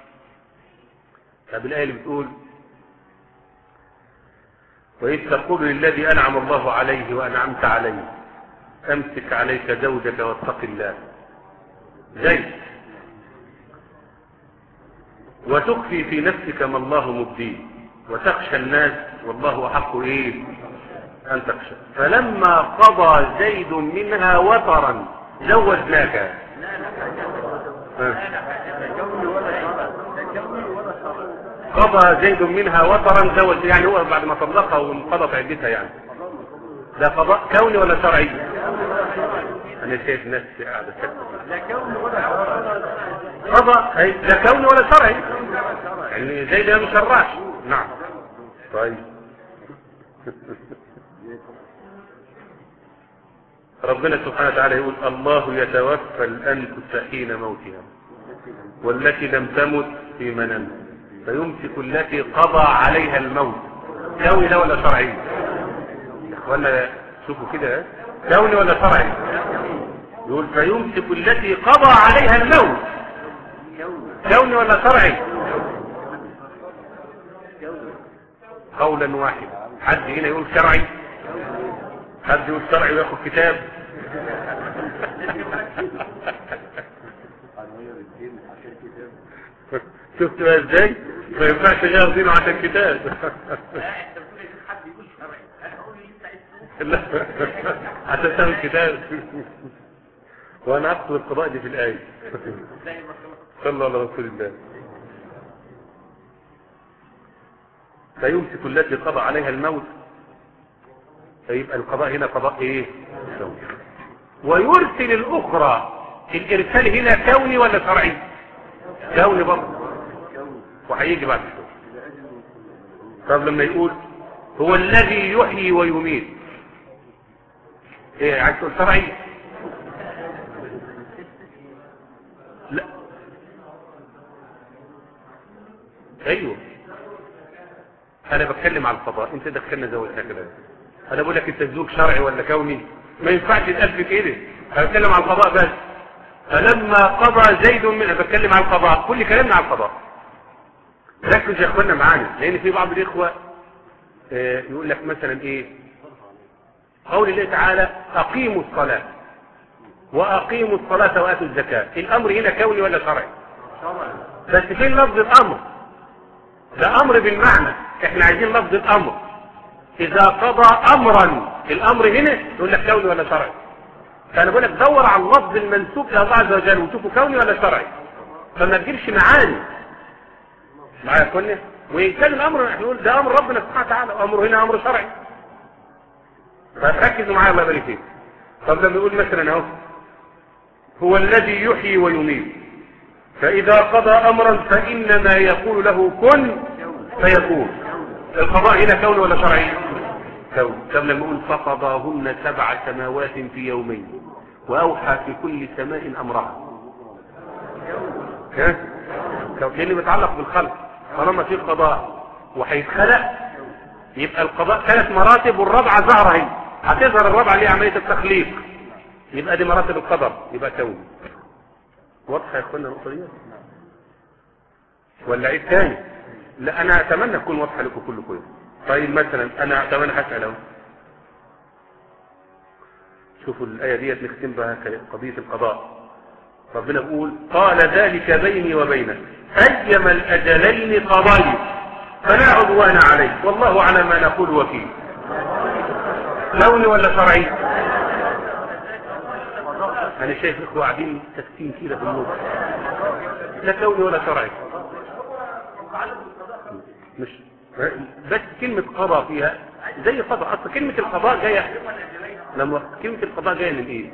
طب الآية اللي بتقول وإذ تقول للذي أنعم الله عليه وأنعمت عليه أمسك عليك زوجك واتق الله زي وتخفي في نفسك ما الله مبديه وتخشى الناس والله أحق إيه أن تخشى فلما قضى زيد منها وطرا زوجناك. قضى زيد منها وطرا زوج، يعني هو بعد ما طلقها وانقضت عدتها، يعني ده قضاء كوني ولا شرعي؟ انا شايف نفسي قاعده لا كوني ولا شرعي. قضاء لا كوني ولا شرعي، يعني زيد ده ما شرعش. نعم. طيب ربنا سبحانه وتعالى يقول الله يتوفى الأنفس حين موتها والتي لم تمت في منامها فيمسك التي قضى عليها الموت. كوني ده ولا شرعي؟ ولا شوفوا كده كوني ولا شرعي؟ يقول فيمسك التي قضى عليها الموت. كوني ولا شرعي؟ قولا واحدا. حد هنا يقول شرعي؟ حد يقول شرعي وياخد كتاب؟ شفت بقى ازاي؟ ما ينفعش غير دينه عشان كتاب. لا عشان تعمل كتاب. وانا اقصد القضاء دي في الآية. صلى الله على رسول الله. فيمسك التي قضى عليها الموت فيبقى القضاء هنا قضاء ايه؟ كوني. ويرسل الاخرى. الارسال هنا كوني ولا شرعي؟ كوني برضه، وهيجي بعد شويه. طب لما يقول هو الذي يحيي ويميت ايه عايز تقول شرعي؟ لا ايوه انا بتكلم على القضاء، انت دخلنا زوجها كده. انا بقول لك انت الزوج شرعي ولا كوني؟ ما ينفعش يتقال في كده. انا بتكلم على القضاء بس. فلما قضى زيد من انا بتكلم على القضاء، كل كلامنا على القضاء. ركزوا يا اخوانا معانا، لان في بعض الاخوه اه يقول لك مثلا ايه قول الله تعالى اقيموا الصلاه واقيموا الصلاه واتوا الزكاه. الامر هنا كوني ولا شرعي؟ بس فين لفظ الامر؟ ده امر بالمعنى، احنا عايزين لفظ الامر. اذا قضى امرا الامر هنا يقول لك كوني ولا شرعي. فانا بقول لك دور على اللفظ المنسوب الى الله عز وجل وشوفوا كوني ولا شرعي، فما تجيبش معاني معايا كله. وان كان الامر احنا نقول ده امر ربنا سبحانه وتعالى وامره هنا امر شرعي. فركزوا معايا الله يبارك فيك. طب لما يقول مثلا اهو هو الذي يحيي ويميت فاذا قضى امرا فانما يقول له كن فيكون. القضاء هنا كون ولا شرعي؟ كون. طب لما يقول فقضاهن سبع سماوات في يومين واوحى في كل سماء امرها. ها لو كان متعلق بالخلق، طالما في قضاء وهيتخلق يبقى القضاء ثلاث مراتب والرابعه ظاهره اهي. هتظهر الرابعه اللي هي عمليه التخليق، يبقى دي مراتب القدر، يبقى كون. واضحه يا اخوانا النقطه دي ولا عيد تاني؟ لا انا اتمنى تكون واضحه لكم كله كويس. طيب مثلا انا اتمنى هسال اهو، شوفوا الايه ديت نختم بها قضيه القضاء. ربنا بيقول قال ذلك بيني وبينك ايما الاجلين قضيت فلا عدوان عليك والله على ما نقول وكيل. كوني ولا شرعي؟ انا شايف اخوة قاعدين تكتين كده في النص، لا كوني ولا شرعي. مش بس كلمة قضاء فيها زي قضاء، اصل كلمة القضاء جاية، لما كلمة القضاء جاية من ايه؟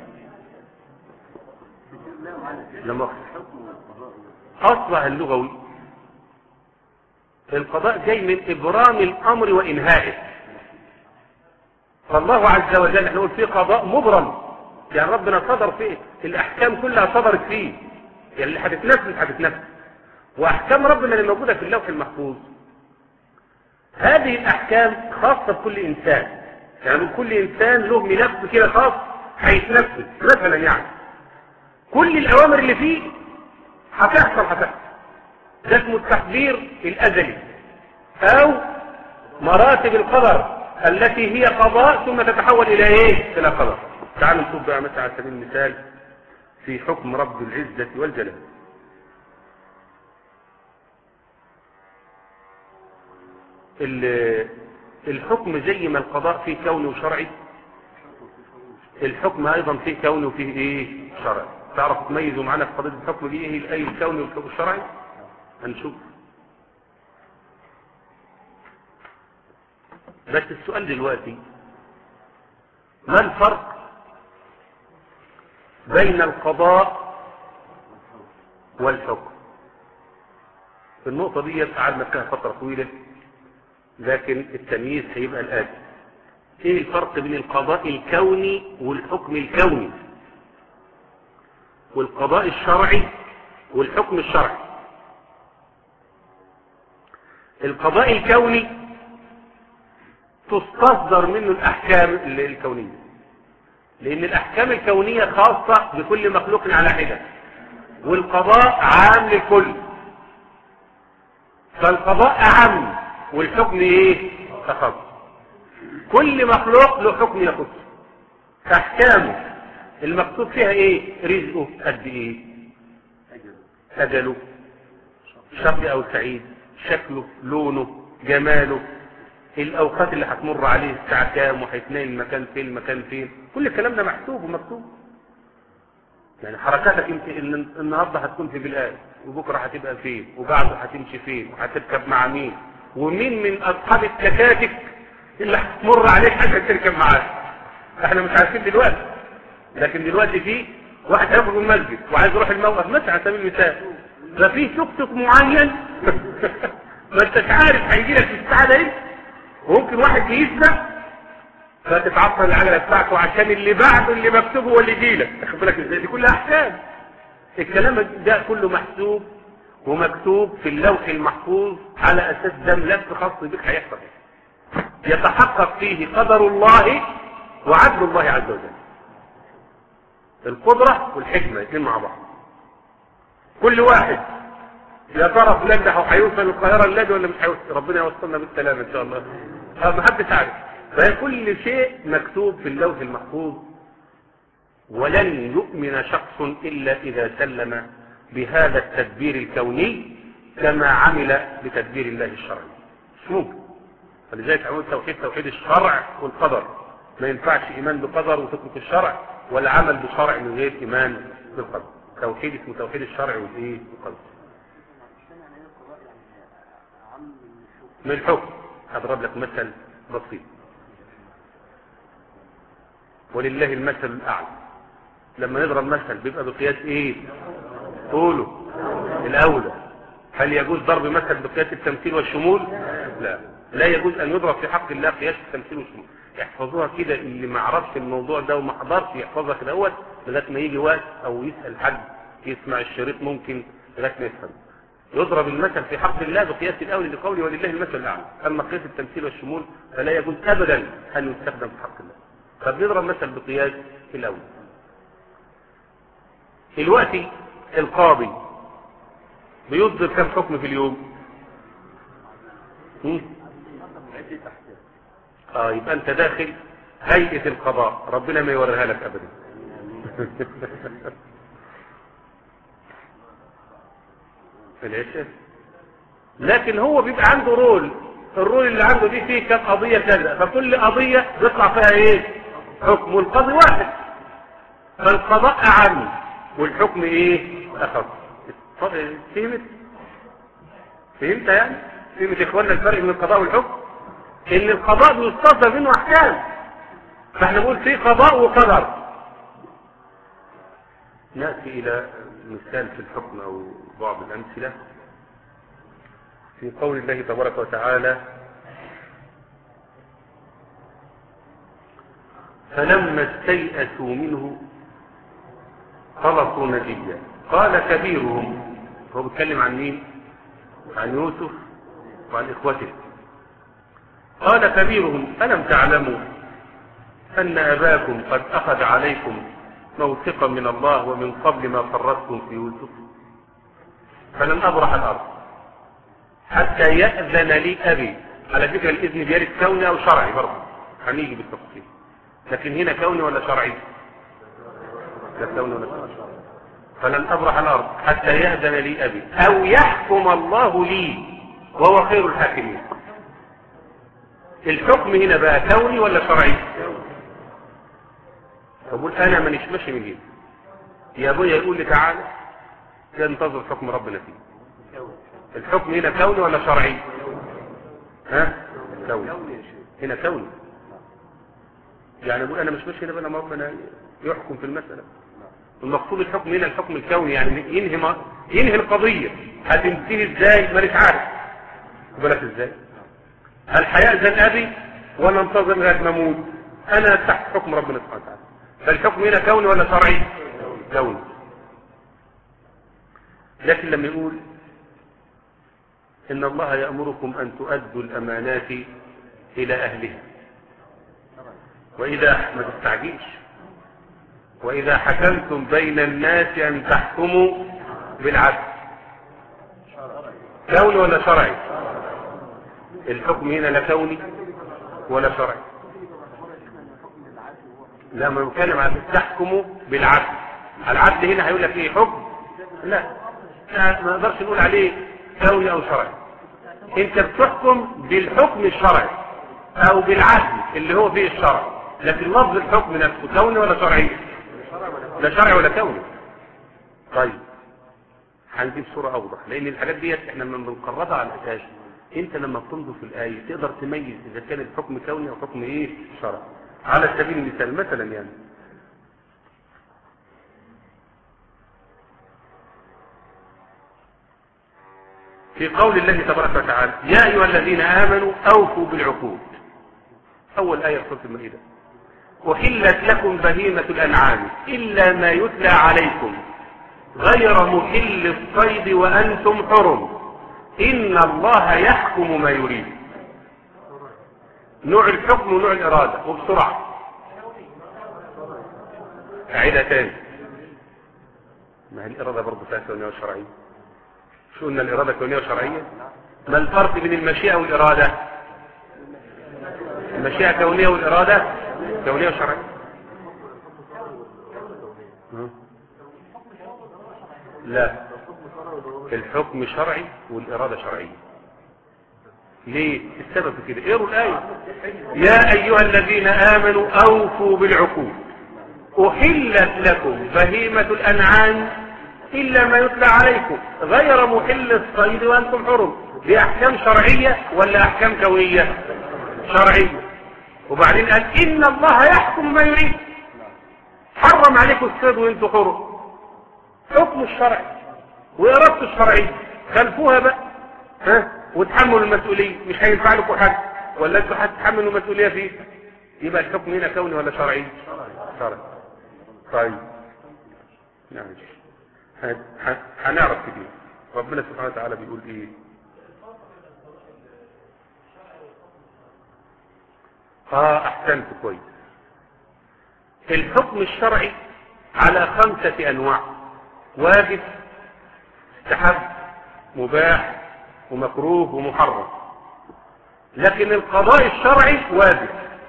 لما اصلها اللغوي القضاء جاي من ابرام الامر وانهائه. فالله عز وجل نقول فيه قضاء مبرم، يعني ربنا صدر فيه الاحكام كلها صدرت فيه، يعني اللي هتتنفذ هتتنفذ. واحكام ربنا اللي موجوده في اللوح المحفوظ هذه الاحكام خاصه بكل انسان، يعني كل انسان له ملف كده خاص هيتنفذ. مثلا يعني كل الاوامر اللي فيه هتحصل هتحصل، ده اسمه التحذير الازلي او مراتب القدر التي هي قضاء ثم تتحول الى ايه؟ الى قدر. تعالوا نشوف بقى مثلا على سبيل المثال في حكم رب العزة والجلال. الحكم زي ما القضاء فيه كوني وشرعي، الحكم ايضا فيه كوني وفيه ايه؟ شرعي. تعرفوا تميزوا معنا في قضية الحكم دي ايه الايه الكوني والحكم الشرعي؟ هنشوف. بس السؤال دلوقتي ما الفرق بين القضاء والحكم؟ في النقطة دي قعدنا فيها فترة طويلة، لكن التمييز هيبقى الآتي. ايه الفرق بين القضاء الكوني والحكم الكوني والقضاء الشرعي والحكم الشرعي؟ القضاء الكوني تصدر منه الأحكام الكونية، لأن الأحكام الكونية خاصة بكل مخلوق على حدة، والقضاء عام للكل. فالقضاء أعم والحكم إيه؟ أخص. كل مخلوق له حكم يخص، أحكامه المقصود فيها إيه؟ رزقه قد إيه؟ أجله، شقي أو سعيد، شكله، لونه، جماله، الأوقات اللي هتمر عليه، الساعة كام، وهيتنقل المكان فين، المكان فين، كل الكلام ده محسوب ومكتوب. يعني حركاتك انت النهارده هتكون في بلاد، وبكره هتبقى فين، وبعده هتمشي فين، وهتركب مع مين، ومين من أصحاب التكاتك اللي هتمر عليك عشان تركب معاه. احنا مش عارفين دلوقتي، لكن دلوقتي في واحد هيخرج من المسجد وعايز يروح الموقف مثلا على سبيل المثال، ففي توك توك معين ما انتش عارف هيجي لك في الساعه ده ايه، وممكن واحد يسبق فتتعطل العجله بتاعته عشان اللي بعده اللي مكتوبه هو اللي يجي لك. تاخد بالك ازاي؟ دي كلها احكام. الكلام ده كله محسوب ومكتوب في اللوح المحفوظ على اساس ده ملف خاص بك هيحصل، يتحقق فيه قدر الله وعدل الله عز وجل. القدره والحكمه الاثنين مع بعض. كل واحد يا ترى فلان ده هيوصل القاهره الليل ولا مش هيوصل؟ ربنا يوصلنا بالسلامه ان شاء الله. ما حدش عارف. فكل شيء مكتوب في اللوح المحفوظ، ولن يؤمن شخص الا اذا سلم بهذا التدبير الكوني كما عمل بتدبير الله الشرعي. مش ممكن. فلذلك عمل توحيد توحيد الشرع والقدر. ما ينفعش ايمان بقدر وتترك الشرع، ولا عمل بشرع من غير ايمان بالقدر. توحيد اسمه توحيد الشرع والايه؟ والقدر. من الحكم هضرب لك مثل بسيط، ولله المثل الاعلى. لما نضرب مثل بيبقى بقياس ايه؟ قولوا الاولى. هل يجوز ضرب مثل بقياس التمثيل والشمول؟ لا، لا يجوز ان يضرب في حق الله قياس التمثيل والشمول. يحفظوها كده، اللي ما عرفش الموضوع ده وما حضرش يحفظها كده اول لغايه ما يجي وقت او يسال حد يسمع الشريط ممكن لغايه ما يفهم. يضرب المثل في حق الله بقياس الاولى لقوله ولله المثل الاعلى. اما قياس التمثيل والشمول فلا يجوز ابدا ان يستخدم في حق الله. فبنضرب مثل بقياس الاولى. دلوقتي القاضي بيصدر كم حكم في اليوم؟ اه يبقى انت داخل هيئة القضاء، ربنا ما يوريها لك ابدا. العشاء لكن هو بيبقى عنده رول، الرول اللي عنده دي فيه كم قضية كذا، فكل قضية بيطلع فيها ايه حكم، والقاضي واحد، فالقضاء اعم والحكم ايه اخف. فهمت فهمت يعني فهمت يا اخوانا الفرق بين القضاء والحكم؟ ان القضاء بيستصدر منه احكام، فاحنا نقول فيه قضاء وقدر. نأتي الى مثال في الحكم او بعض الامثلة في قول الله تبارك وتعالى: فلما استيئسوا منه خلصوا نجيا قال كبيرهم، هو بيتكلم عن مين؟ عن يوسف وعن اخوته. قال كبيرهم: ألم تعلموا أن أباكم قد أخذ عليكم موثقا من الله ومن قبل ما فرطتم في يوسف فلن أبرح الأرض حتى يأذن لي أبي. على فكرة الإذن بيرد كوني أو شرعي برضه، هنيجي بالتفصيل، لكن هنا كوني ولا شرعي؟ لا كوني ولا شرعي. فلن أبرح الأرض حتى يأذن لي أبي أو يحكم الله لي وهو خير الحاكمين. الحكم هنا بقى كوني ولا شرعي؟ فقول أنا مانيش ماشي من هنا، يا أبويا يقول لي تعالى ينتظر حكم ربنا فيه. الحكم هنا كوني ولا شرعي؟ ها؟ كوني. هنا كوني، يعني أقول أنا مش ماشي هنا بقى لما ربنا يحكم في المسألة. المقصود الحكم هنا الحكم الكوني، يعني ينهي ينهي القضية. هتنتهي ازاي مانيش عارف، بالك ازاي؟ هل هيأذن أبي ولا انتظر لغاية ما اموت؟ أنا تحت حكم ربنا سبحانه وتعالى. فالحكم هنا كوني ولا شرعي؟ كوني. لكن لما يقول إن الله يأمركم أن تؤدوا الأمانات إلى أهلها، وإذا ما تستعجيش، وإذا حكمتم بين الناس أن تحكموا بالعدل، كوني ولا شرعي؟ الحكم هنا لا كوني ولا شرعي. لما نتكلم عن تحكموا بالعدل، العدل هنا هيقول لك ايه؟ حكم؟ لا، ما نقدرش نقول عليه كوني او شرعي. انت بتحكم بالحكم الشرعي او بالعدل اللي هو فيه الشرع، لكن لفظ الحكم نفسه كوني ولا شرعي؟ لا شرعي ولا كوني. طيب هنجيب صورة اوضح، لان الحاجات ديت احنا لما بنقررها على الاساس انت لما بتنظر في الآية تقدر تميز اذا كان الحكم كوني او حكم ايه شرعي. على سبيل المثال مثلا يعني في قول الله تبارك وتعالى: يا ايها الذين امنوا اوفوا بالعقود. اول آية في سورة المائدة: أحلت لكم بهيمة الأنعام إلا ما يتلى عليكم غير محل الصيد وأنتم حرم إن الله يحكم ما يريد. نوع الحكم ونوع الإرادة، وبسرعة أعيدها تاني. ما هي الإرادة برضه فيها كونية وشرعية. شو قلنا الإرادة كونية وشرعية؟ ما الفرق بين المشيئة والإرادة؟ المشيئة كونية والإرادة كونية وشرعية. لا، الحكم شرعي والإرادة شرعية. ليه؟ السبب في كده اقروا الآية: يا أيها الذين آمنوا أوفوا بالعقود أحلت لكم بهيمة الأنعام إلا ما يتلى عليكم غير محل الصيد وأنتم حرم. دي أحكام شرعية ولا أحكام كونية؟ شرعية. وبعدين قال إن الله يحكم ما يريد، حرم عليكم الصيد وأنتم حرم. حكم الشرعي وإرادته الشرعية، خلفوها بقى ها وتحملوا المسؤولية. مش هينفع لكم حاجة ولا انتوا هتتحملوا المسؤولية فيه. يبقى الحكم هنا كوني ولا شرعي؟ شرعي. طيب نعم هنعرف كده. ربنا سبحانه وتعالى بيقول ايه؟ اه احسنت كويس. الحكم الشرعي على خمسة انواع: واجب، استحب، مباح، ومكروه، ومحرم. لكن القضاء الشرعي واجب.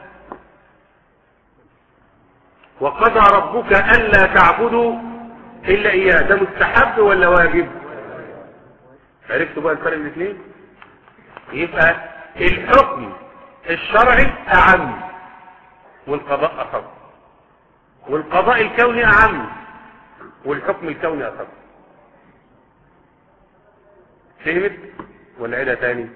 وقضى ربك ألا تعبدوا إلا إياه، ده مستحب ولا واجب؟ عرفتوا بقى الفرق بين الاثنين؟ يبقى الحكم الشرعي اعم والقضاء اخف، والقضاء الكوني اعم والحكم الكوني اخف. فهمت ولا عيدها تاني؟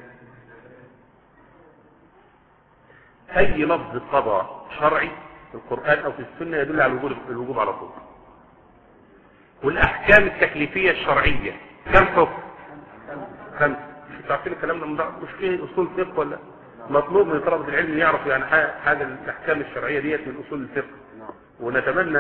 اي لفظ قضاء شرعي في القرآن او في السنة يدل على الوجوب الوجوب على طول. والاحكام التكليفية الشرعية كم حكم؟ خمسة. مش عارفين الكلام ده مش فيه اصول فقه ولا مطلوب من طلبة العلم يعرفوا يعني حاجة الاحكام الشرعية ديت من اصول الفقه. ونتمنى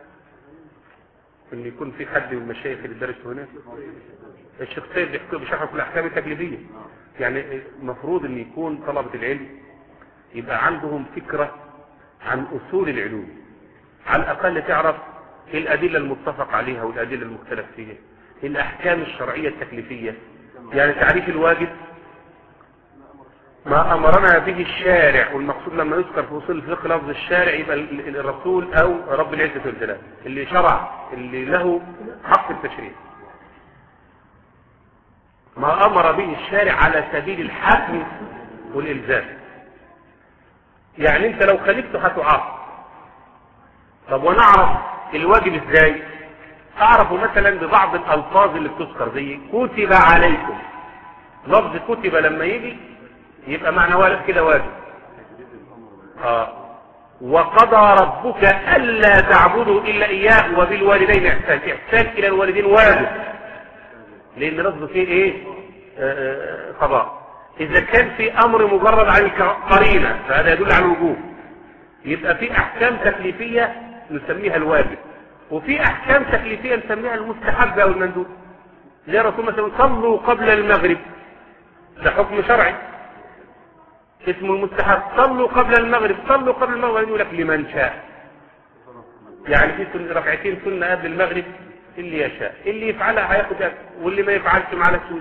ان يكون في حد من المشايخ اللي درسوا هناك. الشيخ سيد بيحكوا بيشرحوا في الاحكام التكليفية. يعني المفروض ان يكون طلبة العلم يبقى عندهم فكرة عن اصول العلوم، على الاقل تعرف ايه الادلة المتفق عليها والادلة المختلف فيها، الاحكام الشرعية التكليفية. يعني تعريف الواجب ما امرنا به الشارع، والمقصود لما يذكر في اصول الفقه لفظ الشارع يبقى الرسول او رب العزة والجلال اللي شرع، اللي له حق التشريع. ما امر به الشارع على سبيل الحكم والالزام. يعني انت لو خالفته هتعاقب. طب ونعرف الواجب ازاي؟ اعرفه مثلا ببعض الالفاظ اللي بتذكر زي كتب عليكم. لفظ كتب لما يجي يبقى معنى واجب كده واجب. اه وقضى ربك الا تعبدوا الا اياه وبالوالدين احسان. احسان الى الوالدين واجب لان لفظه فيه ايه؟ آه قضاء. اذا كان في امر مجرد عن قرينه فهذا يدل على الوجوب. يبقى في احكام تكليفيه نسميها الواجب، وفي احكام تكليفيه نسميها المستحب او المندوب. زي الرسول مثلا صلوا قبل المغرب، ده حكم شرعي اسمه المستحب. صلوا قبل المغرب، صلوا قبل المغرب يقول لك لمن شاء. يعني في ركعتين سنه قبل المغرب اللي يشاء، اللي يفعلها هياخد اجر واللي ما يفعلش معاه سوء.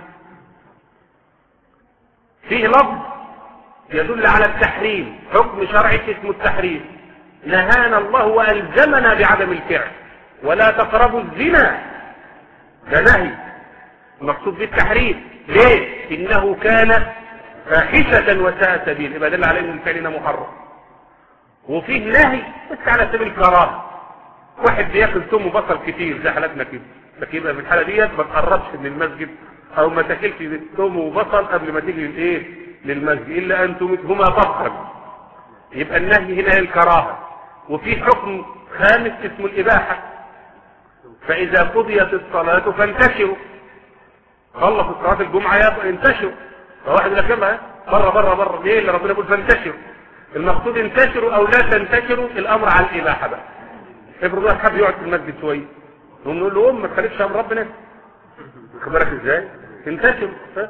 فيه لفظ يدل على التحريم، حكم شرعي اسمه التحريم. نهانا الله والزمنا بعدم الفعل ولا تقربوا الزنا، ده نهي المقصود بالتحريم. ليه؟ انه كان فاحشة وساء سبيل، يبقى دل عليه ان الفعل محرم. وفيه نهي بس على سبيل الكراهه. واحد بياكل ثوم وبصل كتير زي حالتنا كده، لكن يبقى في الحاله ديت ما تقربش من المسجد او ما تاكلش ثوم وبصل قبل ما تيجي لايه للمسجد الا ان تمتهما طبخا. يبقى النهي هنا الكراهه. وفي حكم خامس اسمه الاباحه. فاذا قضيت الصلاه فانتشروا، خلص صلاه الجمعه يا انتشروا. فواحد يقول لك يلا بره بره بره، ليه اللي ربنا يقول فانتشروا؟ المقصود انتشروا او لا تنتشروا، الامر على الاباحه بقى. افرض واحد حب يقعد في المسجد شويه نقوم نقول له ما تخالفش امر ربنا. خد بالك ازاي؟ انتشروا. لا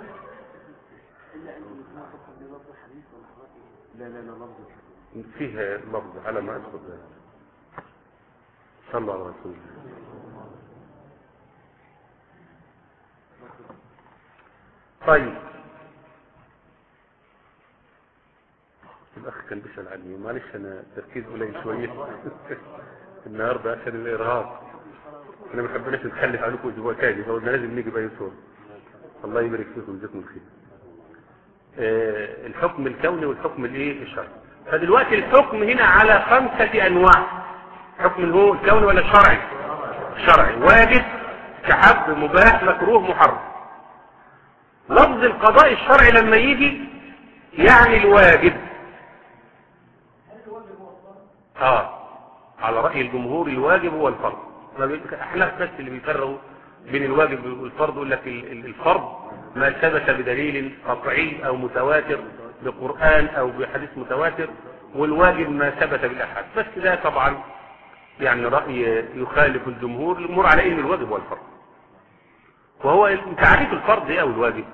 لا لا لفظ فيها لفظ على ما اذكر ذلك. صلى الله عليه وسلم. طيب الاخ كان بيسال عني، معلش انا تركيز قليل شويه النهارده عشان الارهاق. احنا ما حبيناش نتخلف عليكم اسبوع تاني، فقلنا لازم نيجي باي صوره. الله يبارك فيكم ويجزاكم الخير. آه الحكم الكوني والحكم الايه الشرعي. فدلوقتي الحكم هنا على خمسه انواع. حكم هو الكوني ولا الشرعي؟ الشرعي. واجب، مستحب، مباح، مكروه، محرم. لفظ القضاء الشرعي لما يجي يعني الواجب. اه على رأي الجمهور الواجب هو الفرض. احنا بس اللي بيفرقوا بين الواجب والفرض، يقول لك الفرض ما ثبت بدليل قطعي او متواتر بقرآن او بحديث متواتر، والواجب ما ثبت بالاحاد. بس ده طبعا يعني رأي يخالف الجمهور. الجمهور على ان الواجب هو الفرض. وهو تعريف الفرض ايه او الواجب؟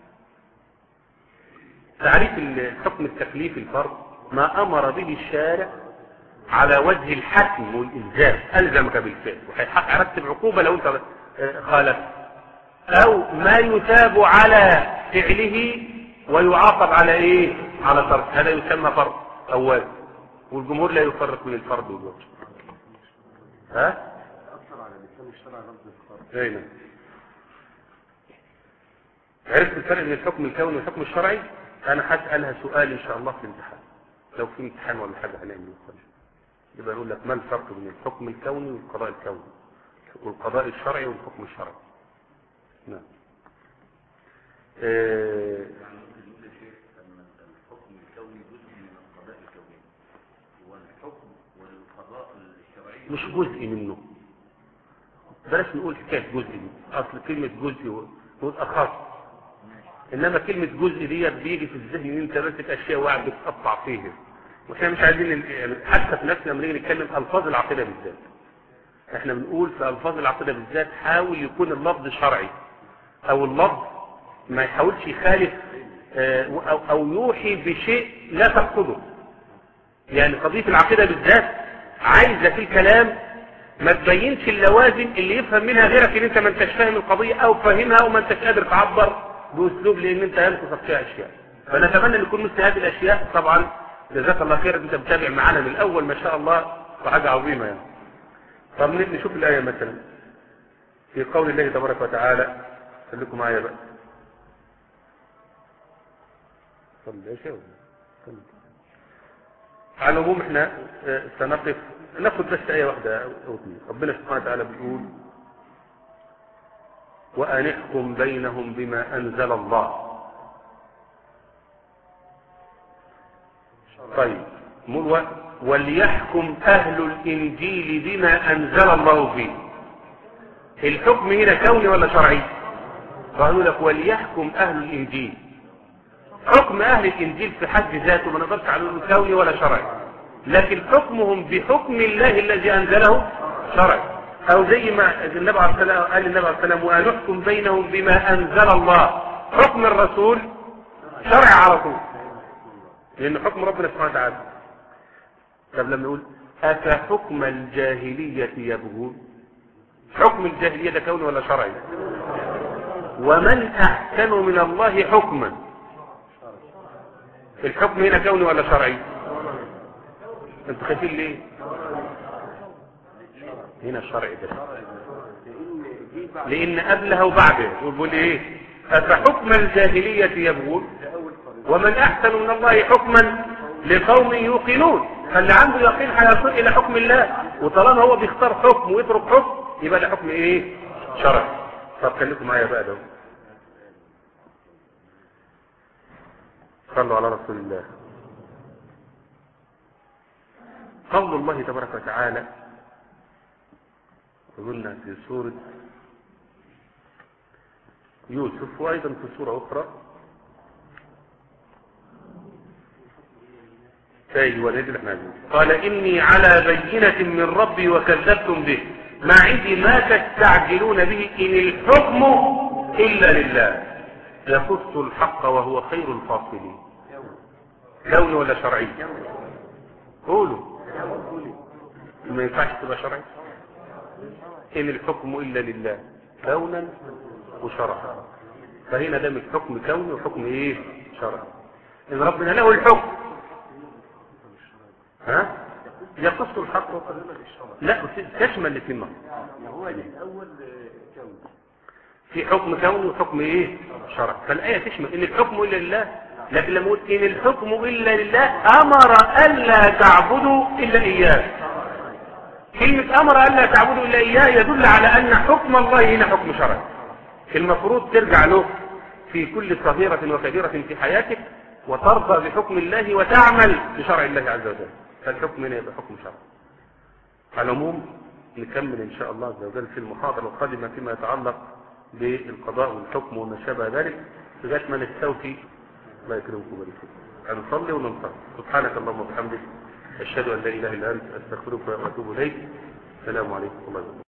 تعريف الحكم التكليفي الفرض ما امر به الشارع على وجه الحتم والإلزام، ألزمك بالفعل وهيرتب عقوبة لو أنت خالف، أو ما يثاب على فعله ويعاقب على إيه؟ على ترك. هذا يسمى فرض أو واجب. والجمهور لا يفرق بين الفرض والواجب. ها؟ أكثر على لسان الشرع لفظ الفرض. أين؟ عرفت الفرق بين الحكم الكوني والحكم الشرعي؟ انا هسألها سؤال ان شاء الله في الامتحان، لو في امتحان ولا حاجة هنعمل ايه؟ يبقى نقول لك ما الفرق بين الحكم الكوني والقضاء الكوني والقضاء الشرعي والحكم الشرعي. نعم. آه يعني نقول يا شيخ ان الحكم الكوني جزء من القضاء الكوني، والحكم والقضاء الشرعي مش جزء منه. بلاش نقول حكايه جزء دي، اصل كلمه جزء نقول اخص، انما كلمه جزء دي بيجي في الذهن ان انت ماسك اشياء واحد بتقطع فيها، واحنا مش عايزين حتى في نفسنا لما نيجي نتكلم الفاظ العقيده بالذات، احنا بنقول في الفاظ العقيده بالذات حاول يكون اللفظ شرعي، او اللفظ ما يحاولش يخالف او او يوحي بشيء لا تقصده. يعني قضيه العقيده بالذات عايزه في الكلام ما تبينش اللوازم اللي يفهم منها غيرك ان انت ما انتش فاهم القضيه او فاهمها او ما انتش قادر تعبر باسلوب لان انت ينقصك فيها اشياء. فنتمنى ان يكون مثل هذه الاشياء. طبعا جزاك الله خير انت متابع معانا من الاول ما شاء الله وحاجه عظيمه يعني. طب نشوف الايه مثلا في قول الله تبارك وتعالى، خليكم معايا بقى. صلي يا شيخ. على العموم احنا سنقف ناخد بس آية واحدة أو اثنين. ربنا سبحانه وتعالى بيقول وأن احكم بينهم بما أنزل الله. طيب مروة وليحكم أهل الإنجيل بما أنزل الله فيه. الحكم هنا كوني ولا شرعي؟ قالوا لك وليحكم أهل الإنجيل. حكم أهل الإنجيل في حد ذاته ما نقدرش عليه كوني ولا شرعي، لكن حكمهم بحكم الله الذي أنزله شرعي. أو زي ما النبي عليه السلام قال النبي عليه السلام وأن نحكم بينهم بما أنزل الله. حكم الرسول شرعي على طول لأن حكم ربنا سبحانه وتعالى. طب لما نقول أفحكم الجاهلية يبغون، حكم الجاهلية ده كوني ولا شرعي؟ ومن أحسن من الله حكما. الحكم هنا كوني ولا شرعي؟ انتوا خايفين ليه؟ هنا الشرعي ده لان قبلها وبعدها يقول ايه؟ افحكم الجاهلية يبغون ومن احسن من الله حكما لقوم يوقنون. فاللي عنده يقين هيصل الى حكم الله، وطالما هو بيختار حكم ويترك حكم يبقى ده حكم ايه؟ شرعي. طب خليكم معايا بقى ده. صلوا على رسول الله. قول الله تبارك وتعالى قلنا في سورة يوسف وأيضا في سورة أخرى قال إني على بينة من ربي وكذبتم به ما عندي ما تستعجلون به إن الحكم إلا لله يقص الحق وهو خير الفاصلين. كوني ولا شرعي؟ قولوا. ما ينفعش تبقى شرعي. إن الحكم إلا لله كونا وشرعا. فهنا ده من حكم كوني وحكم إيه؟ شرعي. إن ربنا له الحكم ها يقص الحق لا تشمل الاثنين. هو الاول كوني في حكم كوني وحكم ايه؟ شرعي. فالايه تشمل ان الحكم الا لله، لكن لما قلت ان الحكم الا لله امر الا تعبدوا الا اياه. كلمه امر الا تعبدوا الا اياه يدل على ان حكم الله هنا حكم شرعي المفروض ترجع له في كل صغيره وكبيره في حياتك وترضى بحكم الله وتعمل بشرع الله عز وجل. فالحكم هنا يبقى حكم شرعي. على العموم نكمل ان شاء الله عز وجل في المحاضره القادمه فيما يتعلق بالقضاء والحكم وما شابه ذلك لغايه ما نستوفي. الله يكرمكم ويبارك فيكم. نصلي وننصر. سبحانك اللهم وبحمدك اشهد ان لا اله الا انت استغفرك واتوب اليك. السلام عليكم ورحمه الله وبركاته.